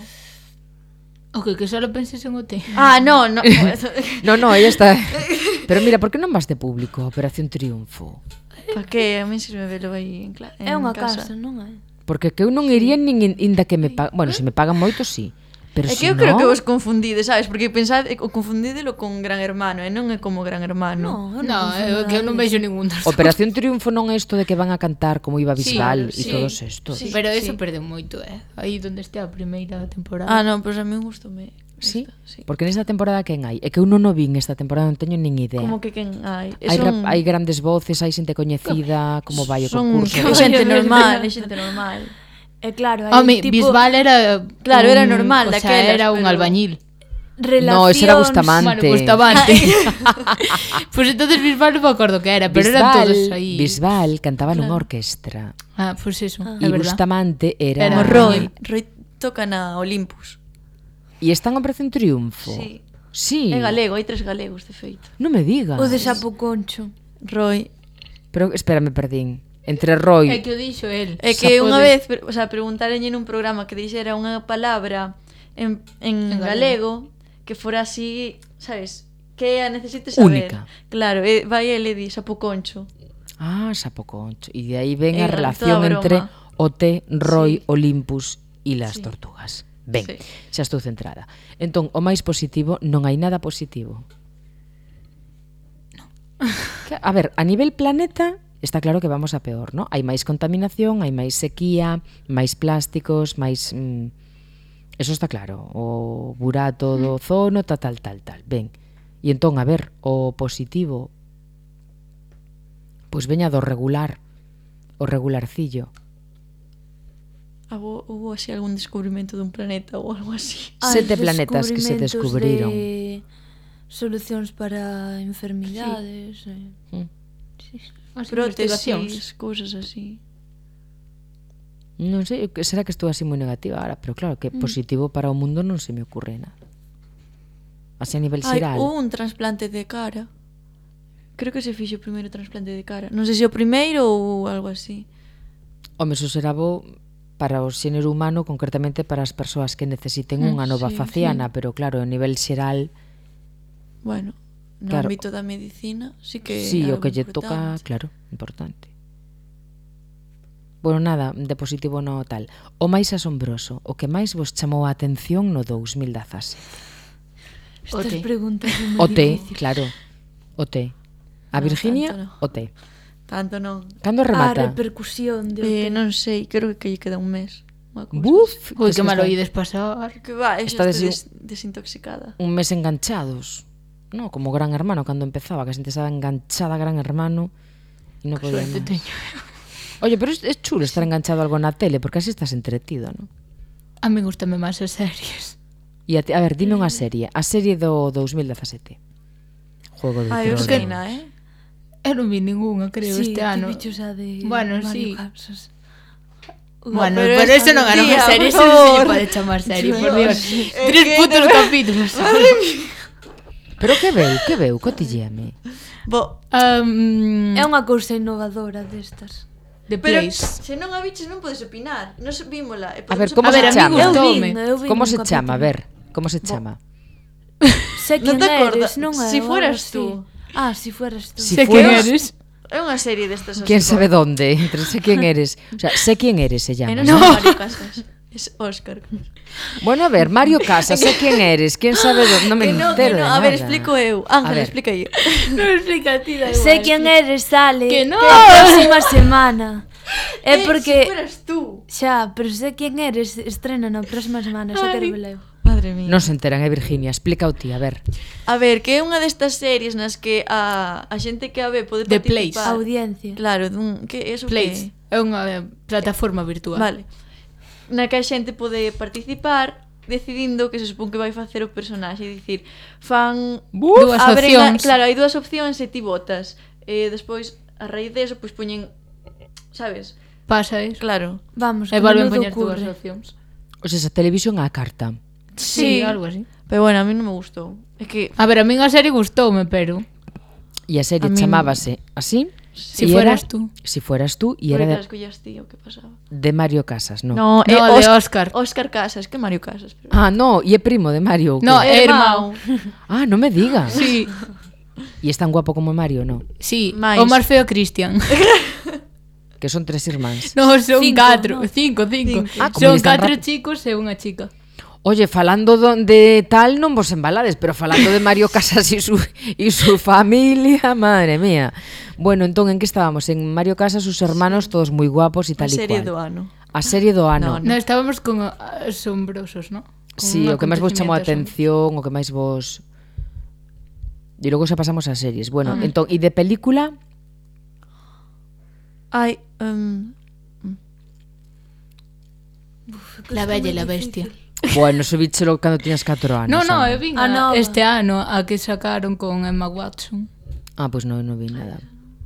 [SPEAKER 9] O que, que solo penses en O T.
[SPEAKER 7] Ah, no, no.
[SPEAKER 5] No, no, ella está... Pero mira, por que non vas de público a Operación Triunfo?
[SPEAKER 7] Pa que? A mí sirve velo aí en, cla- en
[SPEAKER 8] É unha
[SPEAKER 7] casa.
[SPEAKER 8] casa, non é?
[SPEAKER 5] Porque que eu non iría nin in- inda que me pagan... Bueno, se me pagan moito, sí. Pero
[SPEAKER 7] É
[SPEAKER 5] se
[SPEAKER 7] que eu
[SPEAKER 5] non...
[SPEAKER 7] creo que vos confundides, sabes? Porque pensad, o confundídelo con Gran Hermano, e non é como Gran Hermano.
[SPEAKER 8] No, eu
[SPEAKER 9] No,
[SPEAKER 8] confundo
[SPEAKER 9] é que eu non
[SPEAKER 8] nada
[SPEAKER 9] vexo
[SPEAKER 8] diso.
[SPEAKER 9] ningún dos.
[SPEAKER 5] Operación Triunfo non é isto de que van a cantar como iba
[SPEAKER 9] Sí,
[SPEAKER 5] Bisbal
[SPEAKER 9] claro,
[SPEAKER 5] e
[SPEAKER 9] sí.
[SPEAKER 5] todos estos.
[SPEAKER 7] Sí.
[SPEAKER 9] Pero eso perdeu moito, eh. Aí donde este a primeira temporada.
[SPEAKER 7] Ah, non, pois pues a mí gustoume.
[SPEAKER 5] Sí?
[SPEAKER 7] esta, sí.
[SPEAKER 5] Porque nesta temporada quen hai? É que eu non o vin esta temporada, non teño nin idea.
[SPEAKER 7] Como que quen hai? E
[SPEAKER 5] Hai,
[SPEAKER 7] son-
[SPEAKER 5] rap- hai grandes voces, hai xente coñecida, como vai o
[SPEAKER 7] son
[SPEAKER 5] concurso.
[SPEAKER 7] é xente normal, é xente normal.
[SPEAKER 8] É claro, hai
[SPEAKER 9] Home,
[SPEAKER 8] tipo
[SPEAKER 9] Bisbal era
[SPEAKER 7] Claro, era
[SPEAKER 9] un-
[SPEAKER 7] normal,
[SPEAKER 9] o sea,
[SPEAKER 7] daquelas,
[SPEAKER 9] era un
[SPEAKER 7] pero-
[SPEAKER 9] albañil.
[SPEAKER 8] relacións...
[SPEAKER 5] No, ese era Bustamante.
[SPEAKER 9] Bueno, Bustamante. Pues entonces Bisbal non me acordo que era, pero eran
[SPEAKER 5] Bisbal,
[SPEAKER 9] todos aí.
[SPEAKER 5] Bisbal cantaba nunha orquestra.
[SPEAKER 9] Ah, pues eso,
[SPEAKER 8] Ah.
[SPEAKER 9] é
[SPEAKER 5] E
[SPEAKER 9] verdad.
[SPEAKER 5] Bustamante era...
[SPEAKER 9] Era
[SPEAKER 7] Como Roy, Roy toca na Olympus.
[SPEAKER 5] E están en Operación Triunfo.
[SPEAKER 7] Sí.
[SPEAKER 5] Sí.
[SPEAKER 7] É galego, hai tres galegos, de feito.
[SPEAKER 5] Non me digas.
[SPEAKER 8] O de Sapo Concho.
[SPEAKER 7] Roy.
[SPEAKER 5] Pero, espera, me perdín. Entre Roy...
[SPEAKER 9] É que o dixo el.
[SPEAKER 7] É que
[SPEAKER 9] Sapo
[SPEAKER 7] unha
[SPEAKER 9] de-
[SPEAKER 7] vez, pre- o sea, preguntarenlle nun programa que dixera unha palabra en, en,
[SPEAKER 9] En
[SPEAKER 7] galego, que fora así, sabes, que a necesites saber.
[SPEAKER 5] Única.
[SPEAKER 7] Claro, e vai ele di Sapo Concho.
[SPEAKER 5] Ah, Sapo Concho. E de aí ven
[SPEAKER 7] É
[SPEAKER 5] a
[SPEAKER 7] toda
[SPEAKER 5] relación
[SPEAKER 7] broma.
[SPEAKER 5] entre O T, Roy,
[SPEAKER 7] Sí.
[SPEAKER 5] Olympus e las
[SPEAKER 7] Sí.
[SPEAKER 5] tortugas. Ben,
[SPEAKER 7] Sí.
[SPEAKER 5] xa estou centrada. Entón, o máis positivo, non hai nada positivo. Que, a ver, a nivel planeta está claro que vamos a peor, ¿no? Hai máis contaminación, hai máis sequía, máis plásticos, máis... Mm, eso está claro. O burato do ozono, tal, tal, tal, tal. Ben. E entón, a ver, o positivo... Pois veña do regular. O regularcillo.
[SPEAKER 7] Hubo, hubo así algún descubrimento dun planeta ou algo así.
[SPEAKER 5] Sete
[SPEAKER 8] Hai
[SPEAKER 5] planetas que se
[SPEAKER 8] descubrimentos
[SPEAKER 5] descubriron.
[SPEAKER 8] de solucións para enfermidades. Sí.
[SPEAKER 5] Mm.
[SPEAKER 9] As investigacións.
[SPEAKER 7] Prótesis, cousas así.
[SPEAKER 5] Non sei, que será que estou así moi negativa ahora, pero claro, que positivo para o mundo non se me ocurre nada. Así a nivel
[SPEAKER 7] Hai
[SPEAKER 5] xeral.
[SPEAKER 7] un trasplante de cara. Creo que se fixo o primeiro trasplante de cara. Non sei se o primeiro ou algo así.
[SPEAKER 5] Home, eso será bo para o xénero humano, concretamente para as persoas que necesiten unha nova
[SPEAKER 7] sí,
[SPEAKER 5] faciana, pero claro, a nivel xeral,
[SPEAKER 7] Bueno, no
[SPEAKER 5] Claro.
[SPEAKER 7] ámbito da medicina sí que
[SPEAKER 5] sí,
[SPEAKER 7] é
[SPEAKER 5] o que
[SPEAKER 7] algo
[SPEAKER 5] lle toca,
[SPEAKER 7] importante.
[SPEAKER 5] claro, importante. Bueno, nada, de positivo no tal. O máis asombroso, o que máis vos chamou a atención no dous mil dezasete.
[SPEAKER 8] Estas
[SPEAKER 9] O T.
[SPEAKER 8] preguntas son
[SPEAKER 5] O
[SPEAKER 8] moi
[SPEAKER 5] T,
[SPEAKER 8] difíciles.
[SPEAKER 5] claro. O T. A
[SPEAKER 7] No,
[SPEAKER 5] Virginia,
[SPEAKER 7] tanto no.
[SPEAKER 5] o T.
[SPEAKER 7] Tanto non.
[SPEAKER 5] Cando
[SPEAKER 8] A
[SPEAKER 5] remata?
[SPEAKER 8] repercusión de O T.
[SPEAKER 7] Eh, non sei, creo que lle queda un mes. Unha cousa
[SPEAKER 5] Buf,
[SPEAKER 9] Ui,
[SPEAKER 5] que
[SPEAKER 9] que
[SPEAKER 5] se
[SPEAKER 9] malo
[SPEAKER 5] está-
[SPEAKER 9] ides pasar.
[SPEAKER 7] así. Que va,
[SPEAKER 5] Está
[SPEAKER 7] está
[SPEAKER 5] desi-
[SPEAKER 7] des desintoxicada.
[SPEAKER 5] un mes enganchados. No, como Gran Hermano cando empezaba, que a xente estaba enganchada a Gran Hermano e non podía
[SPEAKER 9] Suerte
[SPEAKER 5] máis.
[SPEAKER 9] teño.
[SPEAKER 5] Oye, pero é, é chulo estar enganchado a algo na tele, porque así estás entretido, ¿no?
[SPEAKER 9] A mí gustame máis as series.
[SPEAKER 5] E a, ti- a ver, dime unha serie, a serie do dous mil dezasete. Juego de
[SPEAKER 7] Ai, eu
[SPEAKER 5] Tronos.
[SPEAKER 7] sei na, eh?
[SPEAKER 9] Eu non vi ningunha, creo,
[SPEAKER 8] Sí,
[SPEAKER 9] este ano.
[SPEAKER 8] que bichos a de
[SPEAKER 9] Bueno,
[SPEAKER 8] Mario
[SPEAKER 9] sí.
[SPEAKER 8] Casas.
[SPEAKER 9] Bueno,
[SPEAKER 7] pero
[SPEAKER 9] pero
[SPEAKER 7] es-
[SPEAKER 9] eso non era unha
[SPEAKER 7] tía,
[SPEAKER 9] serie,
[SPEAKER 7] por
[SPEAKER 9] eso non se
[SPEAKER 7] favor.
[SPEAKER 9] lle pode chamar serie, por Dios.
[SPEAKER 7] É
[SPEAKER 9] Tres
[SPEAKER 7] que
[SPEAKER 9] putos
[SPEAKER 7] de-
[SPEAKER 9] capítulos.
[SPEAKER 5] Pero que veu, que veu, cotilleme.
[SPEAKER 7] Bo,
[SPEAKER 9] Um,
[SPEAKER 8] É unha cousa innovadora destas.
[SPEAKER 9] The
[SPEAKER 7] pero
[SPEAKER 9] Place.
[SPEAKER 7] se non a biches non podes opinar. Nos vímola.
[SPEAKER 5] A
[SPEAKER 7] E
[SPEAKER 5] ver,
[SPEAKER 7] podemos
[SPEAKER 5] como
[SPEAKER 9] A ver,
[SPEAKER 5] se
[SPEAKER 9] a mí
[SPEAKER 5] chama?
[SPEAKER 9] gustoume.
[SPEAKER 8] Eu vin
[SPEAKER 5] Como
[SPEAKER 8] un
[SPEAKER 5] se chama? A
[SPEAKER 8] capítulo.
[SPEAKER 5] ver, como se chama?
[SPEAKER 8] Sé
[SPEAKER 7] Non
[SPEAKER 8] quen
[SPEAKER 7] te acordas?
[SPEAKER 8] eres, non é?
[SPEAKER 7] Si
[SPEAKER 8] Ou
[SPEAKER 7] fueras
[SPEAKER 8] algo así.
[SPEAKER 7] tú.
[SPEAKER 8] Ah, si fueras tú.
[SPEAKER 5] Si
[SPEAKER 9] Sé
[SPEAKER 5] fueras-
[SPEAKER 9] quen eres.
[SPEAKER 7] É unha serie destas así.
[SPEAKER 5] ¿Quién sabe
[SPEAKER 7] como-
[SPEAKER 5] dónde? Entre sé quién eres. O sea, sé quién eres se
[SPEAKER 7] E
[SPEAKER 5] llama.
[SPEAKER 7] non
[SPEAKER 5] ¿no?
[SPEAKER 7] é Mario Casas. Es Óscar.
[SPEAKER 5] Bueno, a ver, Mario Casas, sé quién eres. ¿Quién sabe dónde? No me
[SPEAKER 7] Que no,
[SPEAKER 5] entero
[SPEAKER 7] que no.
[SPEAKER 5] de
[SPEAKER 7] A ver,
[SPEAKER 5] nada.
[SPEAKER 7] explico eu.
[SPEAKER 5] A
[SPEAKER 7] Ángel,
[SPEAKER 5] ver.
[SPEAKER 7] explica aí.
[SPEAKER 9] Non explica a ti, da igual.
[SPEAKER 8] Sé quen eres, sale.
[SPEAKER 9] Que no.
[SPEAKER 8] A próxima semana. É
[SPEAKER 7] Eh,
[SPEAKER 8] porque...
[SPEAKER 7] Si fueras tú.
[SPEAKER 8] Xa, pero sé quen eres, estrena na próxima semana, xa quero veleu.
[SPEAKER 7] Madre mía.
[SPEAKER 5] Non se enteran, é Virginia. Explica o ti, a ver.
[SPEAKER 7] A ver, que é unha destas series nas que a, a xente que a ve pode
[SPEAKER 9] The Place.
[SPEAKER 7] participar.
[SPEAKER 8] Audiencia.
[SPEAKER 7] Claro, dun, que eso
[SPEAKER 9] Place.
[SPEAKER 7] que...
[SPEAKER 9] É unha eh, plataforma virtual.
[SPEAKER 7] Vale. Na que a xente pode participar decidindo que se supón que vai facer o personaxe, é dicir, fan
[SPEAKER 9] Dúas
[SPEAKER 7] abren a-
[SPEAKER 9] opcións.
[SPEAKER 7] claro, hai dúas opcións e ti votas. E despois a raíz deso pois poñen, sabes?
[SPEAKER 9] Pasa eso.
[SPEAKER 7] Claro.
[SPEAKER 8] Vamos,
[SPEAKER 9] E
[SPEAKER 8] que
[SPEAKER 9] volven
[SPEAKER 8] menudo
[SPEAKER 9] poñer dúas
[SPEAKER 8] curre.
[SPEAKER 9] opcións.
[SPEAKER 5] O sea, esa televisión á carta.
[SPEAKER 9] Sí,
[SPEAKER 7] Sí.
[SPEAKER 9] algo así.
[SPEAKER 7] Pero bueno, a mí non me gustou. É que
[SPEAKER 9] A ver, a min a serie gustoume, pero
[SPEAKER 5] E a serie
[SPEAKER 7] A min-
[SPEAKER 5] chamábase así.
[SPEAKER 9] Si
[SPEAKER 5] e
[SPEAKER 9] fueras
[SPEAKER 5] era,
[SPEAKER 9] tú.
[SPEAKER 5] Si fueras tú. E
[SPEAKER 7] Porque
[SPEAKER 5] era
[SPEAKER 7] claro,
[SPEAKER 5] de,
[SPEAKER 7] escollas ti o que pasaba.
[SPEAKER 5] de Mario Casas, non?
[SPEAKER 7] No, é
[SPEAKER 9] No, de
[SPEAKER 7] Os-
[SPEAKER 9] Óscar.
[SPEAKER 7] Óscar Casas, que Mario Casas. Pero...
[SPEAKER 5] Ah, no, e é primo de Mario. ou
[SPEAKER 9] No,
[SPEAKER 5] que?
[SPEAKER 9] é irmão.
[SPEAKER 5] Ah, non me digas.
[SPEAKER 9] Sí,
[SPEAKER 5] E es tan guapo como Mario, non?
[SPEAKER 9] sí.
[SPEAKER 7] Mais.
[SPEAKER 9] O máis feo Cristian.
[SPEAKER 5] Que son tres irmáns.
[SPEAKER 9] No, son
[SPEAKER 8] Cinco,
[SPEAKER 9] catro.
[SPEAKER 8] no.
[SPEAKER 9] Cinco, cinco.
[SPEAKER 5] Ah, como
[SPEAKER 9] Son
[SPEAKER 5] eles tan
[SPEAKER 9] catro
[SPEAKER 5] rápido.
[SPEAKER 9] chicos e unha chica.
[SPEAKER 5] Oye, falando do, de tal, non vos embalades, pero falando de Mario Casas e su, y su familia, madre mía. Bueno, entón, en que estábamos? En Mario Casas, sus hermanos, todos moi guapos e
[SPEAKER 7] A
[SPEAKER 5] tal e
[SPEAKER 7] serie
[SPEAKER 5] cual.
[SPEAKER 7] do ano.
[SPEAKER 5] A serie do ano.
[SPEAKER 7] No,
[SPEAKER 9] No, estábamos con uh, asombrosos, ¿no? Con
[SPEAKER 5] Sí,
[SPEAKER 9] un
[SPEAKER 5] o que máis vos chamou a
[SPEAKER 9] acontecimiento
[SPEAKER 5] atención, o que máis vos... E logo xa pasamos a series. Bueno,
[SPEAKER 7] Ah.
[SPEAKER 5] entón, e de película?
[SPEAKER 7] Ai, um,
[SPEAKER 9] asombroso. La Bella e la Bestia.
[SPEAKER 5] Bueno, subíchelo cando tiñas catro anos.
[SPEAKER 9] No, no,
[SPEAKER 5] Ana.
[SPEAKER 9] eu vin
[SPEAKER 8] A
[SPEAKER 9] a,
[SPEAKER 8] nova.
[SPEAKER 9] este ano a que sacaron con Emma Watson.
[SPEAKER 5] Ah, pois pues non, non vi nada.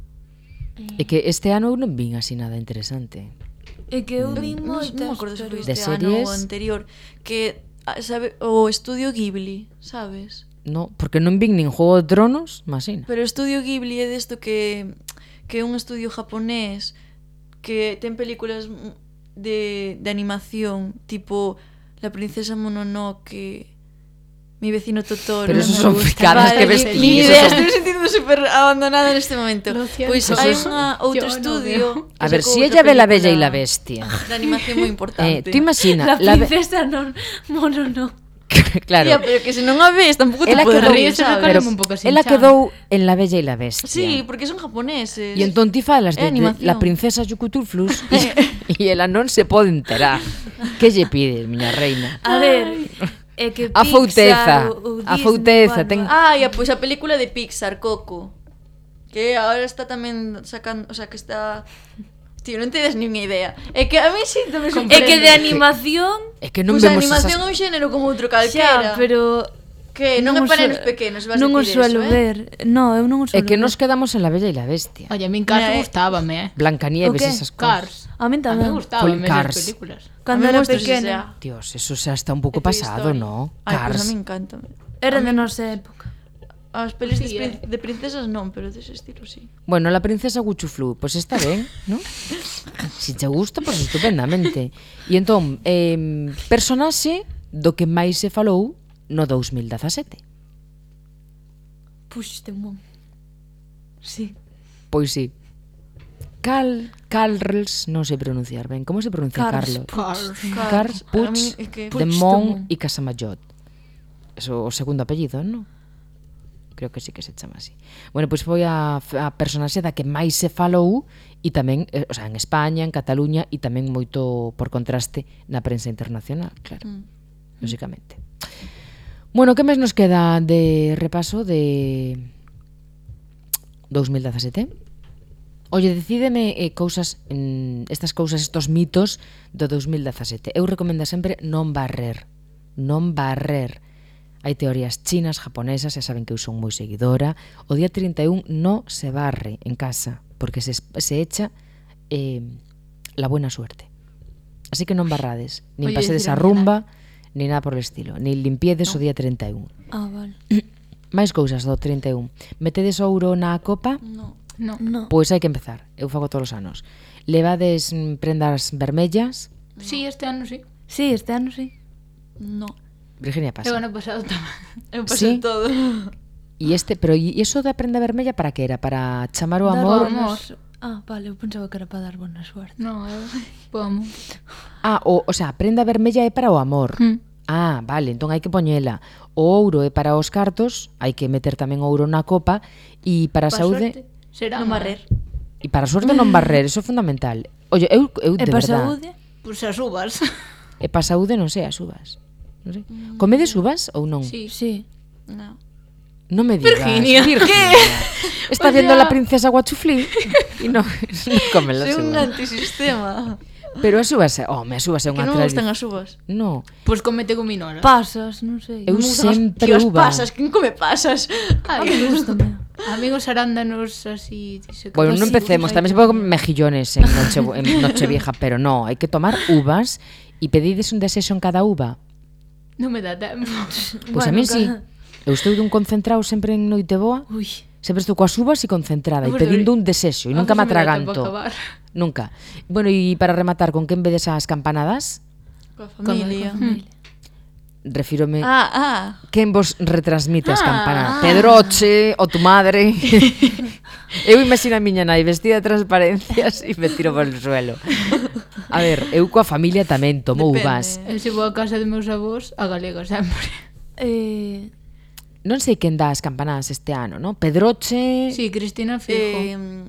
[SPEAKER 5] É que este ano eu non vin así nada interesante.
[SPEAKER 8] É que eu vin
[SPEAKER 7] non,
[SPEAKER 8] moitas,
[SPEAKER 7] non me acordo se
[SPEAKER 8] pero...
[SPEAKER 7] foi
[SPEAKER 5] De
[SPEAKER 7] este ano
[SPEAKER 5] series?
[SPEAKER 7] ou anterior, que ah, sabe, o Estudio Ghibli, sabes?
[SPEAKER 5] No, porque non vin nin Juego de Tronos, masina.
[SPEAKER 7] Pero o Estudio Ghibli é desto que que é un estudio japonés que ten películas de, de animación, tipo La princesa Mononoke, Mi vecino Totoro.
[SPEAKER 5] Pero esos
[SPEAKER 7] me
[SPEAKER 5] son
[SPEAKER 7] gusta.
[SPEAKER 5] fricadas que ves ti,
[SPEAKER 7] Ni
[SPEAKER 5] esos
[SPEAKER 7] idea,
[SPEAKER 5] son-
[SPEAKER 7] estoy sintiendo super abandonada neste momento.
[SPEAKER 9] Lo siento.
[SPEAKER 7] Pois
[SPEAKER 5] Esos
[SPEAKER 7] hai
[SPEAKER 5] son-
[SPEAKER 7] unha outro
[SPEAKER 9] Yo no
[SPEAKER 7] estudio.
[SPEAKER 9] veo.
[SPEAKER 5] A
[SPEAKER 7] que
[SPEAKER 5] ver,
[SPEAKER 7] sacou
[SPEAKER 5] si
[SPEAKER 7] outra
[SPEAKER 5] ella ve La Bella
[SPEAKER 7] película
[SPEAKER 5] y la Bestia.
[SPEAKER 7] de animación moi
[SPEAKER 5] Eh,
[SPEAKER 7] importante.
[SPEAKER 5] tú imagina,
[SPEAKER 8] La
[SPEAKER 5] la be-
[SPEAKER 8] princesa non... Mono non.
[SPEAKER 5] claro.
[SPEAKER 7] Tía, pero que se non a ves tampouco te
[SPEAKER 5] Ela
[SPEAKER 7] podes
[SPEAKER 5] quedou,
[SPEAKER 7] reír,
[SPEAKER 9] Ríese,
[SPEAKER 7] sabes?
[SPEAKER 5] pero
[SPEAKER 9] recórdame un pouco así,
[SPEAKER 5] ela
[SPEAKER 9] Chan.
[SPEAKER 5] quedou en La Bella y la Bestia.
[SPEAKER 7] Sí, porque son japoneses.
[SPEAKER 5] E entón ti falas de,
[SPEAKER 7] É
[SPEAKER 5] de
[SPEAKER 7] animación.
[SPEAKER 5] la princesa Yukutuflus e ela non se pode enterar. Que lle pides, miña reina?
[SPEAKER 8] A ver, é que
[SPEAKER 5] A fouteza,
[SPEAKER 8] Pixar ou- ou
[SPEAKER 5] a
[SPEAKER 8] Disney,
[SPEAKER 5] fouteza, ten-
[SPEAKER 8] bueno,
[SPEAKER 7] Ah, e pois a película de Pixar, Coco. Que agora está tamén sacando, o sea, que está... Tío, non tedes nin idea. É que a mí síntome
[SPEAKER 8] É que de animación...
[SPEAKER 5] É que non
[SPEAKER 7] Pois a
[SPEAKER 5] vemos
[SPEAKER 7] animación
[SPEAKER 5] esas...
[SPEAKER 7] é un xénero como outro
[SPEAKER 8] Xa,
[SPEAKER 7] calquera.
[SPEAKER 8] pero...
[SPEAKER 7] Que non, é
[SPEAKER 8] o
[SPEAKER 7] para
[SPEAKER 8] su-
[SPEAKER 7] nenos pequenos, vas
[SPEAKER 8] non o
[SPEAKER 7] decir
[SPEAKER 8] suelo
[SPEAKER 7] eso, eh?
[SPEAKER 8] ver. No, eu non o suelo
[SPEAKER 5] É que
[SPEAKER 8] ver.
[SPEAKER 5] nos quedamos en La Bella y la Bestia.
[SPEAKER 9] Oye, a min Cars
[SPEAKER 7] Mira, eh.
[SPEAKER 9] gustábame, eh.
[SPEAKER 5] Blancanieves,
[SPEAKER 8] O qué?
[SPEAKER 5] esas cosas.
[SPEAKER 9] Cars.
[SPEAKER 8] A min
[SPEAKER 9] A mí
[SPEAKER 8] tamén.
[SPEAKER 9] gustaban
[SPEAKER 5] Con
[SPEAKER 9] esas
[SPEAKER 5] Cars.
[SPEAKER 9] películas.
[SPEAKER 8] Cando
[SPEAKER 7] A mí
[SPEAKER 8] era
[SPEAKER 7] me gusta ese
[SPEAKER 8] pequena.
[SPEAKER 7] sea.
[SPEAKER 5] Dios, eso xa está un pouco
[SPEAKER 7] É Toy
[SPEAKER 5] pasado,
[SPEAKER 7] Story.
[SPEAKER 5] ¿no?
[SPEAKER 7] Ai, pois
[SPEAKER 5] Cars.
[SPEAKER 7] a mí me encanta.
[SPEAKER 8] Era de nosa época.
[SPEAKER 7] As pelis
[SPEAKER 9] Sí,
[SPEAKER 7] sí,
[SPEAKER 9] eh.
[SPEAKER 7] de princesas non, pero dese estilo sí.
[SPEAKER 5] Bueno, la princesa Guchuflu, pues está ben, ¿no? Si te gusta, pues estupendamente. E entón, eh, personaxe do que máis se falou no dous mil dezasete.
[SPEAKER 8] Puigdemont. Sí.
[SPEAKER 5] Pois sí. Cal, Carls, non sei pronunciar ben. Como se pronuncia
[SPEAKER 8] Carles
[SPEAKER 5] Carlos?
[SPEAKER 9] Cars.
[SPEAKER 5] Carles
[SPEAKER 7] A
[SPEAKER 5] Puig,
[SPEAKER 7] mí é que
[SPEAKER 5] de
[SPEAKER 8] Puigdemont.
[SPEAKER 5] Mon e Casamajot. Eso o segundo apellido, non? Creo que sí que se chama así. Bueno, pois foi a, a personaxe da que máis se falou e tamén, eh, o sea, en España, en Cataluña e tamén moito por contraste na prensa internacional, claro.
[SPEAKER 7] Mm.
[SPEAKER 5] Lógicamente. Bueno, que máis nos queda de repaso de dous mil dezasete? Oye, decídeme eh, cousas, mm, estas cousas, estos mitos do dous mil dezasete. Eu recomendo sempre non barrer. Non barrer. Hai teorías chinas, japonesas, xa saben que eu son moi seguidora. O día trinta e un non se barre en casa, porque se, se echa eh, la buena suerte. Así que non barrades, nin
[SPEAKER 9] Oye,
[SPEAKER 5] pasedes a
[SPEAKER 9] decir a
[SPEAKER 5] rumba, nin nada por el estilo, nin limpiedes o día trinta e un.
[SPEAKER 8] Ah, vale.
[SPEAKER 5] Máis cousas do trinta e un. Metedes ouro na copa?
[SPEAKER 7] No.
[SPEAKER 9] No.
[SPEAKER 8] No.
[SPEAKER 5] Pois hai que empezar. Eu fago todos os anos. Levades mm, prendas vermellas?
[SPEAKER 9] Sí, este ano sí.
[SPEAKER 8] Sí, este ano sí.
[SPEAKER 7] No.
[SPEAKER 5] Virginia
[SPEAKER 9] E o
[SPEAKER 5] pasa.
[SPEAKER 9] ano pasado tamén.
[SPEAKER 7] Eu pasei
[SPEAKER 5] Sí?
[SPEAKER 7] todo.
[SPEAKER 5] E este, pero e iso da prenda vermella para que era? Para chamar o
[SPEAKER 8] Dar
[SPEAKER 5] amor?
[SPEAKER 9] amor.
[SPEAKER 8] bonas- Ah, vale, eu pensaba que era para dar buena suerte.
[SPEAKER 9] No, eu pomo.
[SPEAKER 5] Ah, o, o sea, a prenda vermella é para o amor.
[SPEAKER 9] Hmm.
[SPEAKER 5] Ah, vale, entón hai que poñela. O ouro é para os cartos, hai que meter tamén ouro na copa e para a
[SPEAKER 9] Pa
[SPEAKER 5] saúde
[SPEAKER 9] sorte, será
[SPEAKER 7] Non
[SPEAKER 9] má.
[SPEAKER 7] barrer.
[SPEAKER 5] e para a sorte non barrer, eso é fundamental. Oye, eu, eu
[SPEAKER 8] E
[SPEAKER 5] de
[SPEAKER 8] para
[SPEAKER 5] verdad,
[SPEAKER 8] saúde?
[SPEAKER 9] Pois as uvas.
[SPEAKER 5] e para a saúde non sei as uvas. Non sei. Comedes uvas ou non?
[SPEAKER 9] Sí.
[SPEAKER 8] Sí.
[SPEAKER 7] No.
[SPEAKER 5] Non me digas.
[SPEAKER 9] Virginia.
[SPEAKER 5] Virginia. Está
[SPEAKER 9] O
[SPEAKER 5] viendo
[SPEAKER 9] sea-
[SPEAKER 5] la princesa Guachuflí e non, non come las
[SPEAKER 7] Soy un
[SPEAKER 5] uvas.
[SPEAKER 7] antisistema.
[SPEAKER 5] Pero as uvas, oh, me as uvas é
[SPEAKER 7] Que
[SPEAKER 5] unha
[SPEAKER 7] non me gustan
[SPEAKER 5] tradición.
[SPEAKER 7] as uvas.
[SPEAKER 5] No,
[SPEAKER 9] Pois comete gominola.
[SPEAKER 8] Pasas, non sei.
[SPEAKER 5] eu
[SPEAKER 7] Non me gustan as-
[SPEAKER 5] sempre
[SPEAKER 7] Tío, as
[SPEAKER 5] uva.
[SPEAKER 7] pasas, quen come pasas?
[SPEAKER 8] A mí me gusta.
[SPEAKER 9] Amigos arándanos así... dice que-
[SPEAKER 5] Bueno, non
[SPEAKER 9] Sí,
[SPEAKER 5] empecemos,
[SPEAKER 9] pues,
[SPEAKER 5] tamén se pode comer mejillones en noche, en noche vieja, pero no, hai que tomar uvas e pedides un desexo en cada uva.
[SPEAKER 9] Non me dá tempo.
[SPEAKER 5] Pois a mí sí. Eu estou dun concentrado sempre en noite boa,
[SPEAKER 8] Ui.
[SPEAKER 5] sempre estou coas uvas e concentrada e
[SPEAKER 9] Pues
[SPEAKER 5] pedindo
[SPEAKER 9] debería-
[SPEAKER 5] un desexo e
[SPEAKER 9] Ah,
[SPEAKER 5] nunca
[SPEAKER 9] pues
[SPEAKER 5] me
[SPEAKER 9] non me dá tempo
[SPEAKER 5] atraganto.
[SPEAKER 9] a acabar.
[SPEAKER 5] Nunca. Bueno, e para rematar, con quen vedes as campanadas?
[SPEAKER 7] Coa
[SPEAKER 8] Con a
[SPEAKER 7] familia.
[SPEAKER 8] familia.
[SPEAKER 5] Refírome...
[SPEAKER 7] Ah, ah.
[SPEAKER 5] Quen vos retransmite as
[SPEAKER 7] Ah.
[SPEAKER 5] campanadas? Pedroche, ou tu madre? Eu imagino a miña nai vestida de transparencias e me tiro por el suelo. A ver, eu coa familia tamén tomo
[SPEAKER 7] Depende.
[SPEAKER 5] uvas.
[SPEAKER 9] Eu se vou a casa de meus avós, a galega sempre.
[SPEAKER 8] Eh,
[SPEAKER 5] Non sei quen dá as campanadas este ano, ¿no? Pedroche
[SPEAKER 9] Sí, Cristina Fijo.
[SPEAKER 7] Eh,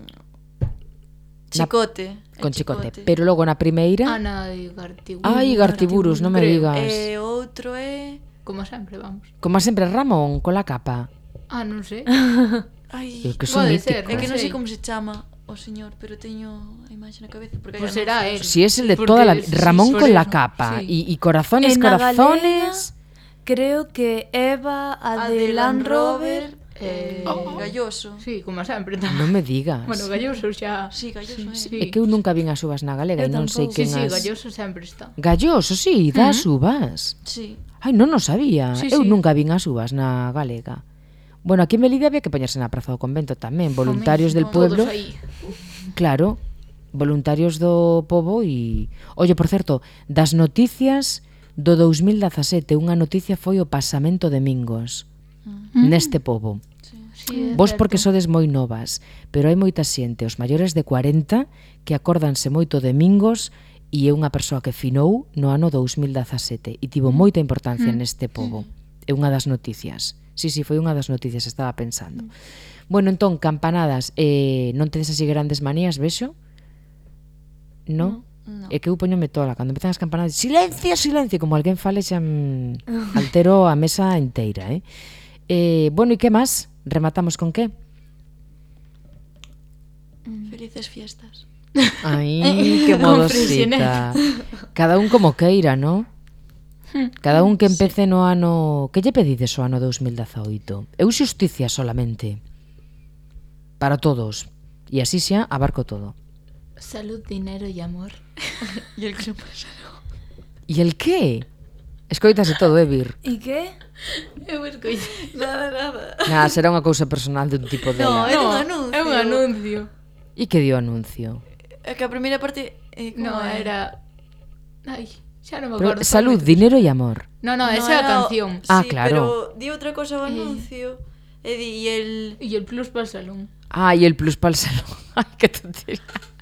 [SPEAKER 7] chicote.
[SPEAKER 5] con
[SPEAKER 7] el
[SPEAKER 5] chicote. Pero logo na primeira...
[SPEAKER 9] Ana de Gartiburu.
[SPEAKER 5] Ai, Gartiburus, non me
[SPEAKER 9] Creo.
[SPEAKER 5] digas.
[SPEAKER 7] Eh, outro é...
[SPEAKER 9] Como sempre, vamos.
[SPEAKER 5] Como sempre Ramón, cola capa.
[SPEAKER 9] Ah, non sei.
[SPEAKER 7] Ai,
[SPEAKER 5] Eu que son
[SPEAKER 9] Pode
[SPEAKER 5] mítico.
[SPEAKER 9] ser,
[SPEAKER 7] é que non sei
[SPEAKER 9] sei.
[SPEAKER 7] como se chama o señor, pero teño a imaxe na cabeza porque
[SPEAKER 9] Pois
[SPEAKER 7] hai
[SPEAKER 9] será
[SPEAKER 7] anuncios.
[SPEAKER 9] él.
[SPEAKER 5] Si es el de
[SPEAKER 9] Porque
[SPEAKER 5] toda la
[SPEAKER 9] sí,
[SPEAKER 5] Ramón
[SPEAKER 9] por
[SPEAKER 5] con la
[SPEAKER 9] eso,
[SPEAKER 5] capa
[SPEAKER 9] sí.
[SPEAKER 5] y, y corazones,
[SPEAKER 8] En la
[SPEAKER 5] corazones.
[SPEAKER 8] creo que Eva, a,
[SPEAKER 7] A
[SPEAKER 8] de
[SPEAKER 7] de
[SPEAKER 8] Land
[SPEAKER 7] Land
[SPEAKER 8] Rover...
[SPEAKER 7] Rover,
[SPEAKER 9] Eh,
[SPEAKER 7] oh, Galloso.
[SPEAKER 9] Sí, como sempre tamén.
[SPEAKER 5] Non me digas.
[SPEAKER 9] Bueno, Galloso xa...
[SPEAKER 7] Sí, Galloso, eh.
[SPEAKER 9] Sí.
[SPEAKER 5] É que eu nunca vin as uvas na galega e
[SPEAKER 8] Eu
[SPEAKER 5] non sei
[SPEAKER 8] tampouco.
[SPEAKER 5] quen
[SPEAKER 9] Sí, sí,
[SPEAKER 5] as...
[SPEAKER 9] Galloso sempre está.
[SPEAKER 5] Galloso, sí, das uvas.
[SPEAKER 7] Sí.
[SPEAKER 5] Ai, non o sabía.
[SPEAKER 9] Sí,
[SPEAKER 5] eu
[SPEAKER 9] sí.
[SPEAKER 5] nunca vin as uvas na galega. Bueno, aquí en Melide había que poñerse na Praza do Convento tamén, voluntarios del
[SPEAKER 9] Todos
[SPEAKER 5] pueblo.
[SPEAKER 9] aí.
[SPEAKER 5] Claro, voluntarios do pobo e... Oye, por certo, das noticias do dous mil dezasete, unha noticia foi o pasamento de Mingos neste pobo.
[SPEAKER 9] Sí, é
[SPEAKER 5] Vos
[SPEAKER 9] certo.
[SPEAKER 5] porque sodes moi novas, pero hai moita xente, os maiores de cuarenta, que acórdanse moito de Mingos e é unha persoa que finou no ano dous mil dezasete e tivo moita importancia neste pobo. É unha das noticias. Sí, sí, foi unha das noticias, estaba pensando. Bueno, entón, campanadas, eh, non tedes así grandes manías, vexo? No?
[SPEAKER 7] No.
[SPEAKER 5] É que eu poñome tola, cando empezan as campanadas, silencio, silencio, como alguén fale xa mm, altero a mesa inteira, eh? eh bueno, e que máis? Rematamos con que?
[SPEAKER 7] Felices fiestas.
[SPEAKER 5] Ai, que modosita. Cada un como queira, ¿no? Cada un que empece no ano... Que lle pedides o ano dous mil dezaoito? Eu xusticia solamente. Para todos. E así xa abarco todo.
[SPEAKER 9] Salud, dinero e amor.
[SPEAKER 7] Y el que se pasa.
[SPEAKER 5] E el que? Escoitase todo, eh, Vir?
[SPEAKER 8] E que?
[SPEAKER 9] Eu escoito.
[SPEAKER 7] Nada, nada.
[SPEAKER 5] Nada, será unha cousa personal dun tipo
[SPEAKER 7] No,
[SPEAKER 5] dela.
[SPEAKER 7] é un anuncio.
[SPEAKER 9] É un anuncio.
[SPEAKER 5] E que dio anuncio?
[SPEAKER 7] É que a primeira parte... Eh, como
[SPEAKER 9] No,
[SPEAKER 7] é?
[SPEAKER 9] era... Ai, xa non me
[SPEAKER 5] Pero,
[SPEAKER 9] acordo.
[SPEAKER 5] salud, dinero e amor.
[SPEAKER 9] No, no,
[SPEAKER 7] No,
[SPEAKER 9] esa é a
[SPEAKER 7] era o-
[SPEAKER 9] canción.
[SPEAKER 5] Ah,
[SPEAKER 7] sí,
[SPEAKER 5] claro.
[SPEAKER 7] pero di outra cosa o anuncio. E di, e el...
[SPEAKER 9] E el plus para el salón.
[SPEAKER 5] Ah, e el plus para el salón. Ai, que tontería.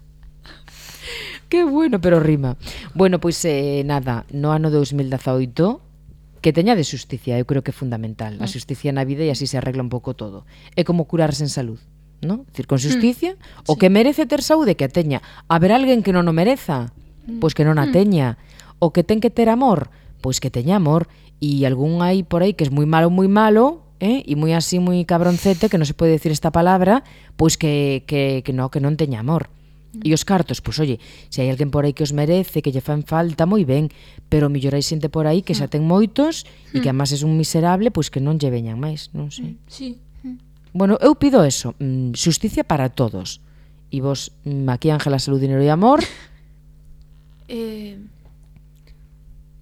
[SPEAKER 5] Que bueno, pero rima. Bueno, pois eh, nada, no ano dous mil dezaoito que teña de xusticia, eu creo que é fundamental. A xusticia na vida e así se arregla un pouco todo. É como curarse en salud, ¿no? Decir, con xusticia, o que merece ter saúde que a teña. Haber alguén que non o mereza, pois que non a teña. O que ten que ter amor, pois que teña amor. E algún hai por aí que é moi malo, moi malo, eh? E moi así, moi cabroncete, que non se pode decir esta palabra, pois que, que, que no, que non teña amor. E os cartos, pois oye, se hai alguén por aí que os merece, que lle fan falta, moi ben, pero mellor hai xente por aí que xa ten moitos e que además é un miserable, pois que non lle veñan máis, non sei.
[SPEAKER 9] Sí.
[SPEAKER 5] Bueno, eu pido eso, mm, xusticia para todos. E vos, mm, aquí Ángela, salud, dinero e amor.
[SPEAKER 8] Eh,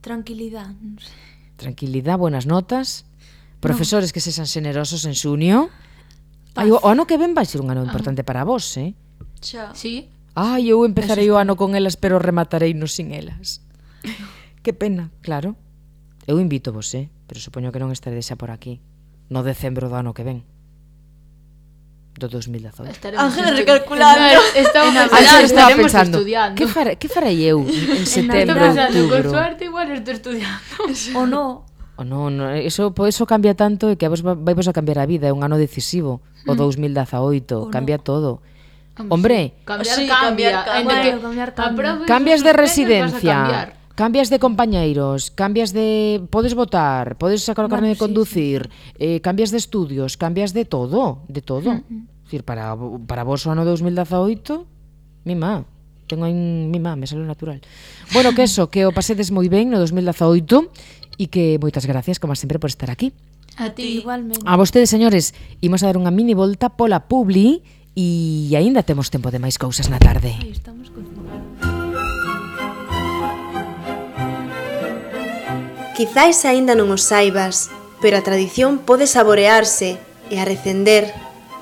[SPEAKER 8] Tranquilidade, non sei.
[SPEAKER 5] Tranquilidade, buenas notas. Profesores no. que sexan xenerosos en xunio. Ai, o ano que ven vai ser un ano importante para vos, eh?
[SPEAKER 7] Xa.
[SPEAKER 9] Sí.
[SPEAKER 5] Ai, eu empezarei o ano con elas, pero rematarei no sin elas. Que pena, claro. Eu invito vos, eh? Pero supoño que non estaredes xa por aquí. No decembro do ano que ven. Do dos mil dezoito.
[SPEAKER 7] Ángela recalculando.
[SPEAKER 9] Estamos
[SPEAKER 5] pensando, estaba pensando
[SPEAKER 9] estudiando.
[SPEAKER 5] Que farei, que farei eu en setembro,
[SPEAKER 9] outubro? Con
[SPEAKER 5] outubro?
[SPEAKER 9] suerte igual estou estudiando.
[SPEAKER 8] O no.
[SPEAKER 5] O no, no, eso, eso cambia tanto que a vos vai vos a cambiar a vida, é un ano decisivo. O dos mil dezaoito, cambia todo. Hombre,
[SPEAKER 9] cambiar
[SPEAKER 7] sí,
[SPEAKER 9] cambia,
[SPEAKER 7] cambiar,
[SPEAKER 9] bueno,
[SPEAKER 8] que, cambiar cambia.
[SPEAKER 5] Cambias de residencia, cambias de compañeiros, cambias de... Podes votar, podes sacar o carné de conducir, eh, cambias de estudios, cambias de todo, de todo. Uh-huh. Decir, para, para vos o ano dos mil dezaoito, mi má, tengo aí mi má, me salió natural. Bueno, que eso, que o pasedes moi ben no dos mil dezaoito e que moitas gracias, como sempre, por estar aquí.
[SPEAKER 9] A ti.
[SPEAKER 8] Igualmente.
[SPEAKER 5] A vostedes, señores, imos a dar unha mini volta pola Publi e aínda temos tempo de máis cousas na tarde.
[SPEAKER 8] Aí estamos con...
[SPEAKER 10] Quizais aínda non o saibas, pero a tradición pode saborearse e arrecender.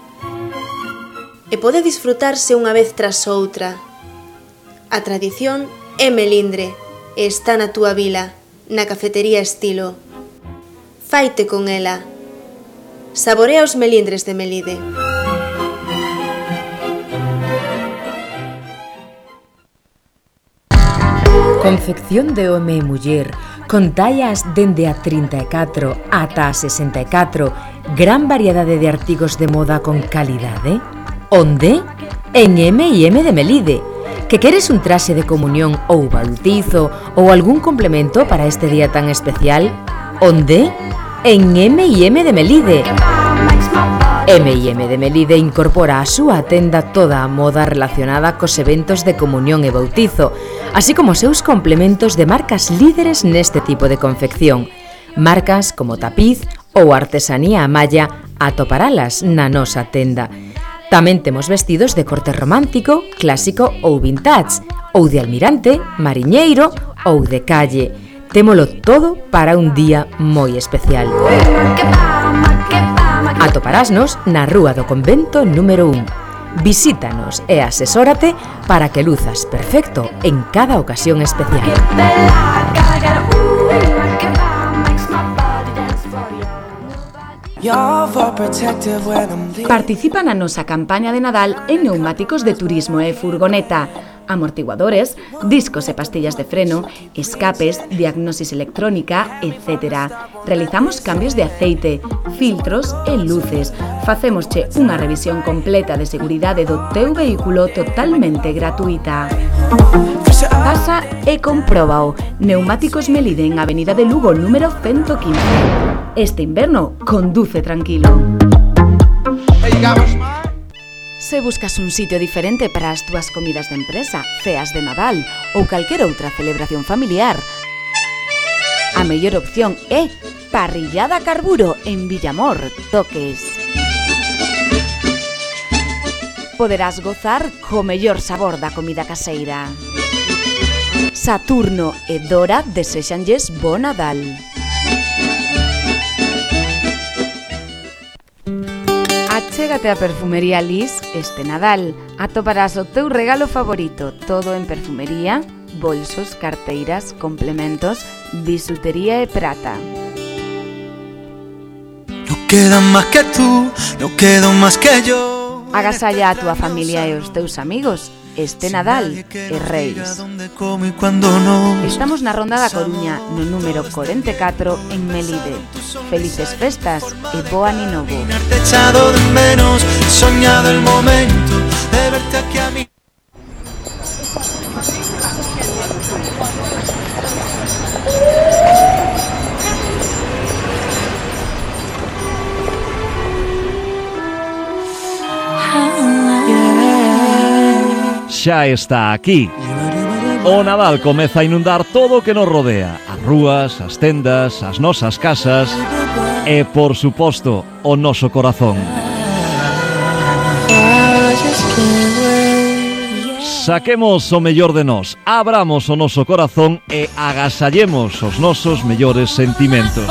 [SPEAKER 10] E pode disfrutarse unha vez tras outra. A tradición é melindre e está na túa vila, na cafetería Estilo. Faite con ela. Saborea os melindres de Melide.
[SPEAKER 5] Confección de home e muller, con tallas dende a trinta e catro ata a sesenta e catro, gran variedade de artigos de moda con calidade. Onde? En eme e eme de Melide. Que queres un traxe de comunión ou bautizo ou algún complemento para este día tan especial? Onde? En eme e eme de Melide. eme e eme de Melide incorpora a súa tenda toda a moda relacionada cos eventos de comunión e bautizo, así como seus complementos de marcas líderes neste tipo de confección. Marcas como Tapiz ou Artesanía a Malla atoparalas na nosa tenda. Tamén temos vestidos de corte romántico, clásico ou vintage, ou de almirante, mariñeiro ou de calle. Témolo todo para un día moi especial. Atoparásnos na Rúa do Convento número un. Visítanos e asesórate para que luzas perfecto en cada ocasión especial.
[SPEAKER 11] Participa na nosa campaña de Nadal en neumáticos de turismo e furgoneta, amortiguadores, discos e pastillas de freno, escapes, diagnosis electrónica, etcétera. Realizamos cambios de aceite, filtros e luces. Facémosche unha revisión completa de seguridade do teu vehículo totalmente gratuita. Pasa e compróbao. Neumáticos Melide en Avenida de Lugo número ciento quince. Este inverno, conduce tranquilo. Se buscas un sitio diferente para as túas comidas de empresa, ceas de Nadal ou calquera outra celebración familiar, a mellor opción é Parrillada Carburo en Villamor, Toques. Poderás gozar co mellor sabor da comida caseira. Saturno e Dora desexanlles bo Nadal. Achégate a Perfumería Lis este Nadal. Atoparás o teu regalo favorito, todo en perfumería, bolsos, carteiras, complementos, bisutería e prata.
[SPEAKER 3] No queda más que tú, no quedo más que yo.
[SPEAKER 11] Agasalla a túa familia e os teus amigos este Nadal e Reis. Estamos na Ronda da Coruña, no número cuarenta e catro en Melide. Felices festas e bo ano novo.
[SPEAKER 3] Echado de menos, soñado el momento de verte aquí a mí.
[SPEAKER 12] Xa está aquí. O Nadal comeza a inundar todo o que nos rodea. As rúas, as tendas, as nosas casas e, por suposto, o noso corazón. Saquemos o mellor de nós, abramos o noso corazón e agasallemos os nosos mellores sentimentos.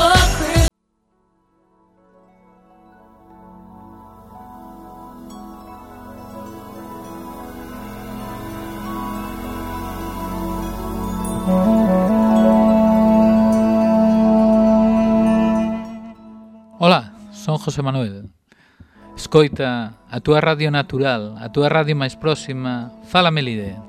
[SPEAKER 1] Hola, son José Manuel. Escoita a túa radio natural, a túa radio máis próxima, Fala Melide.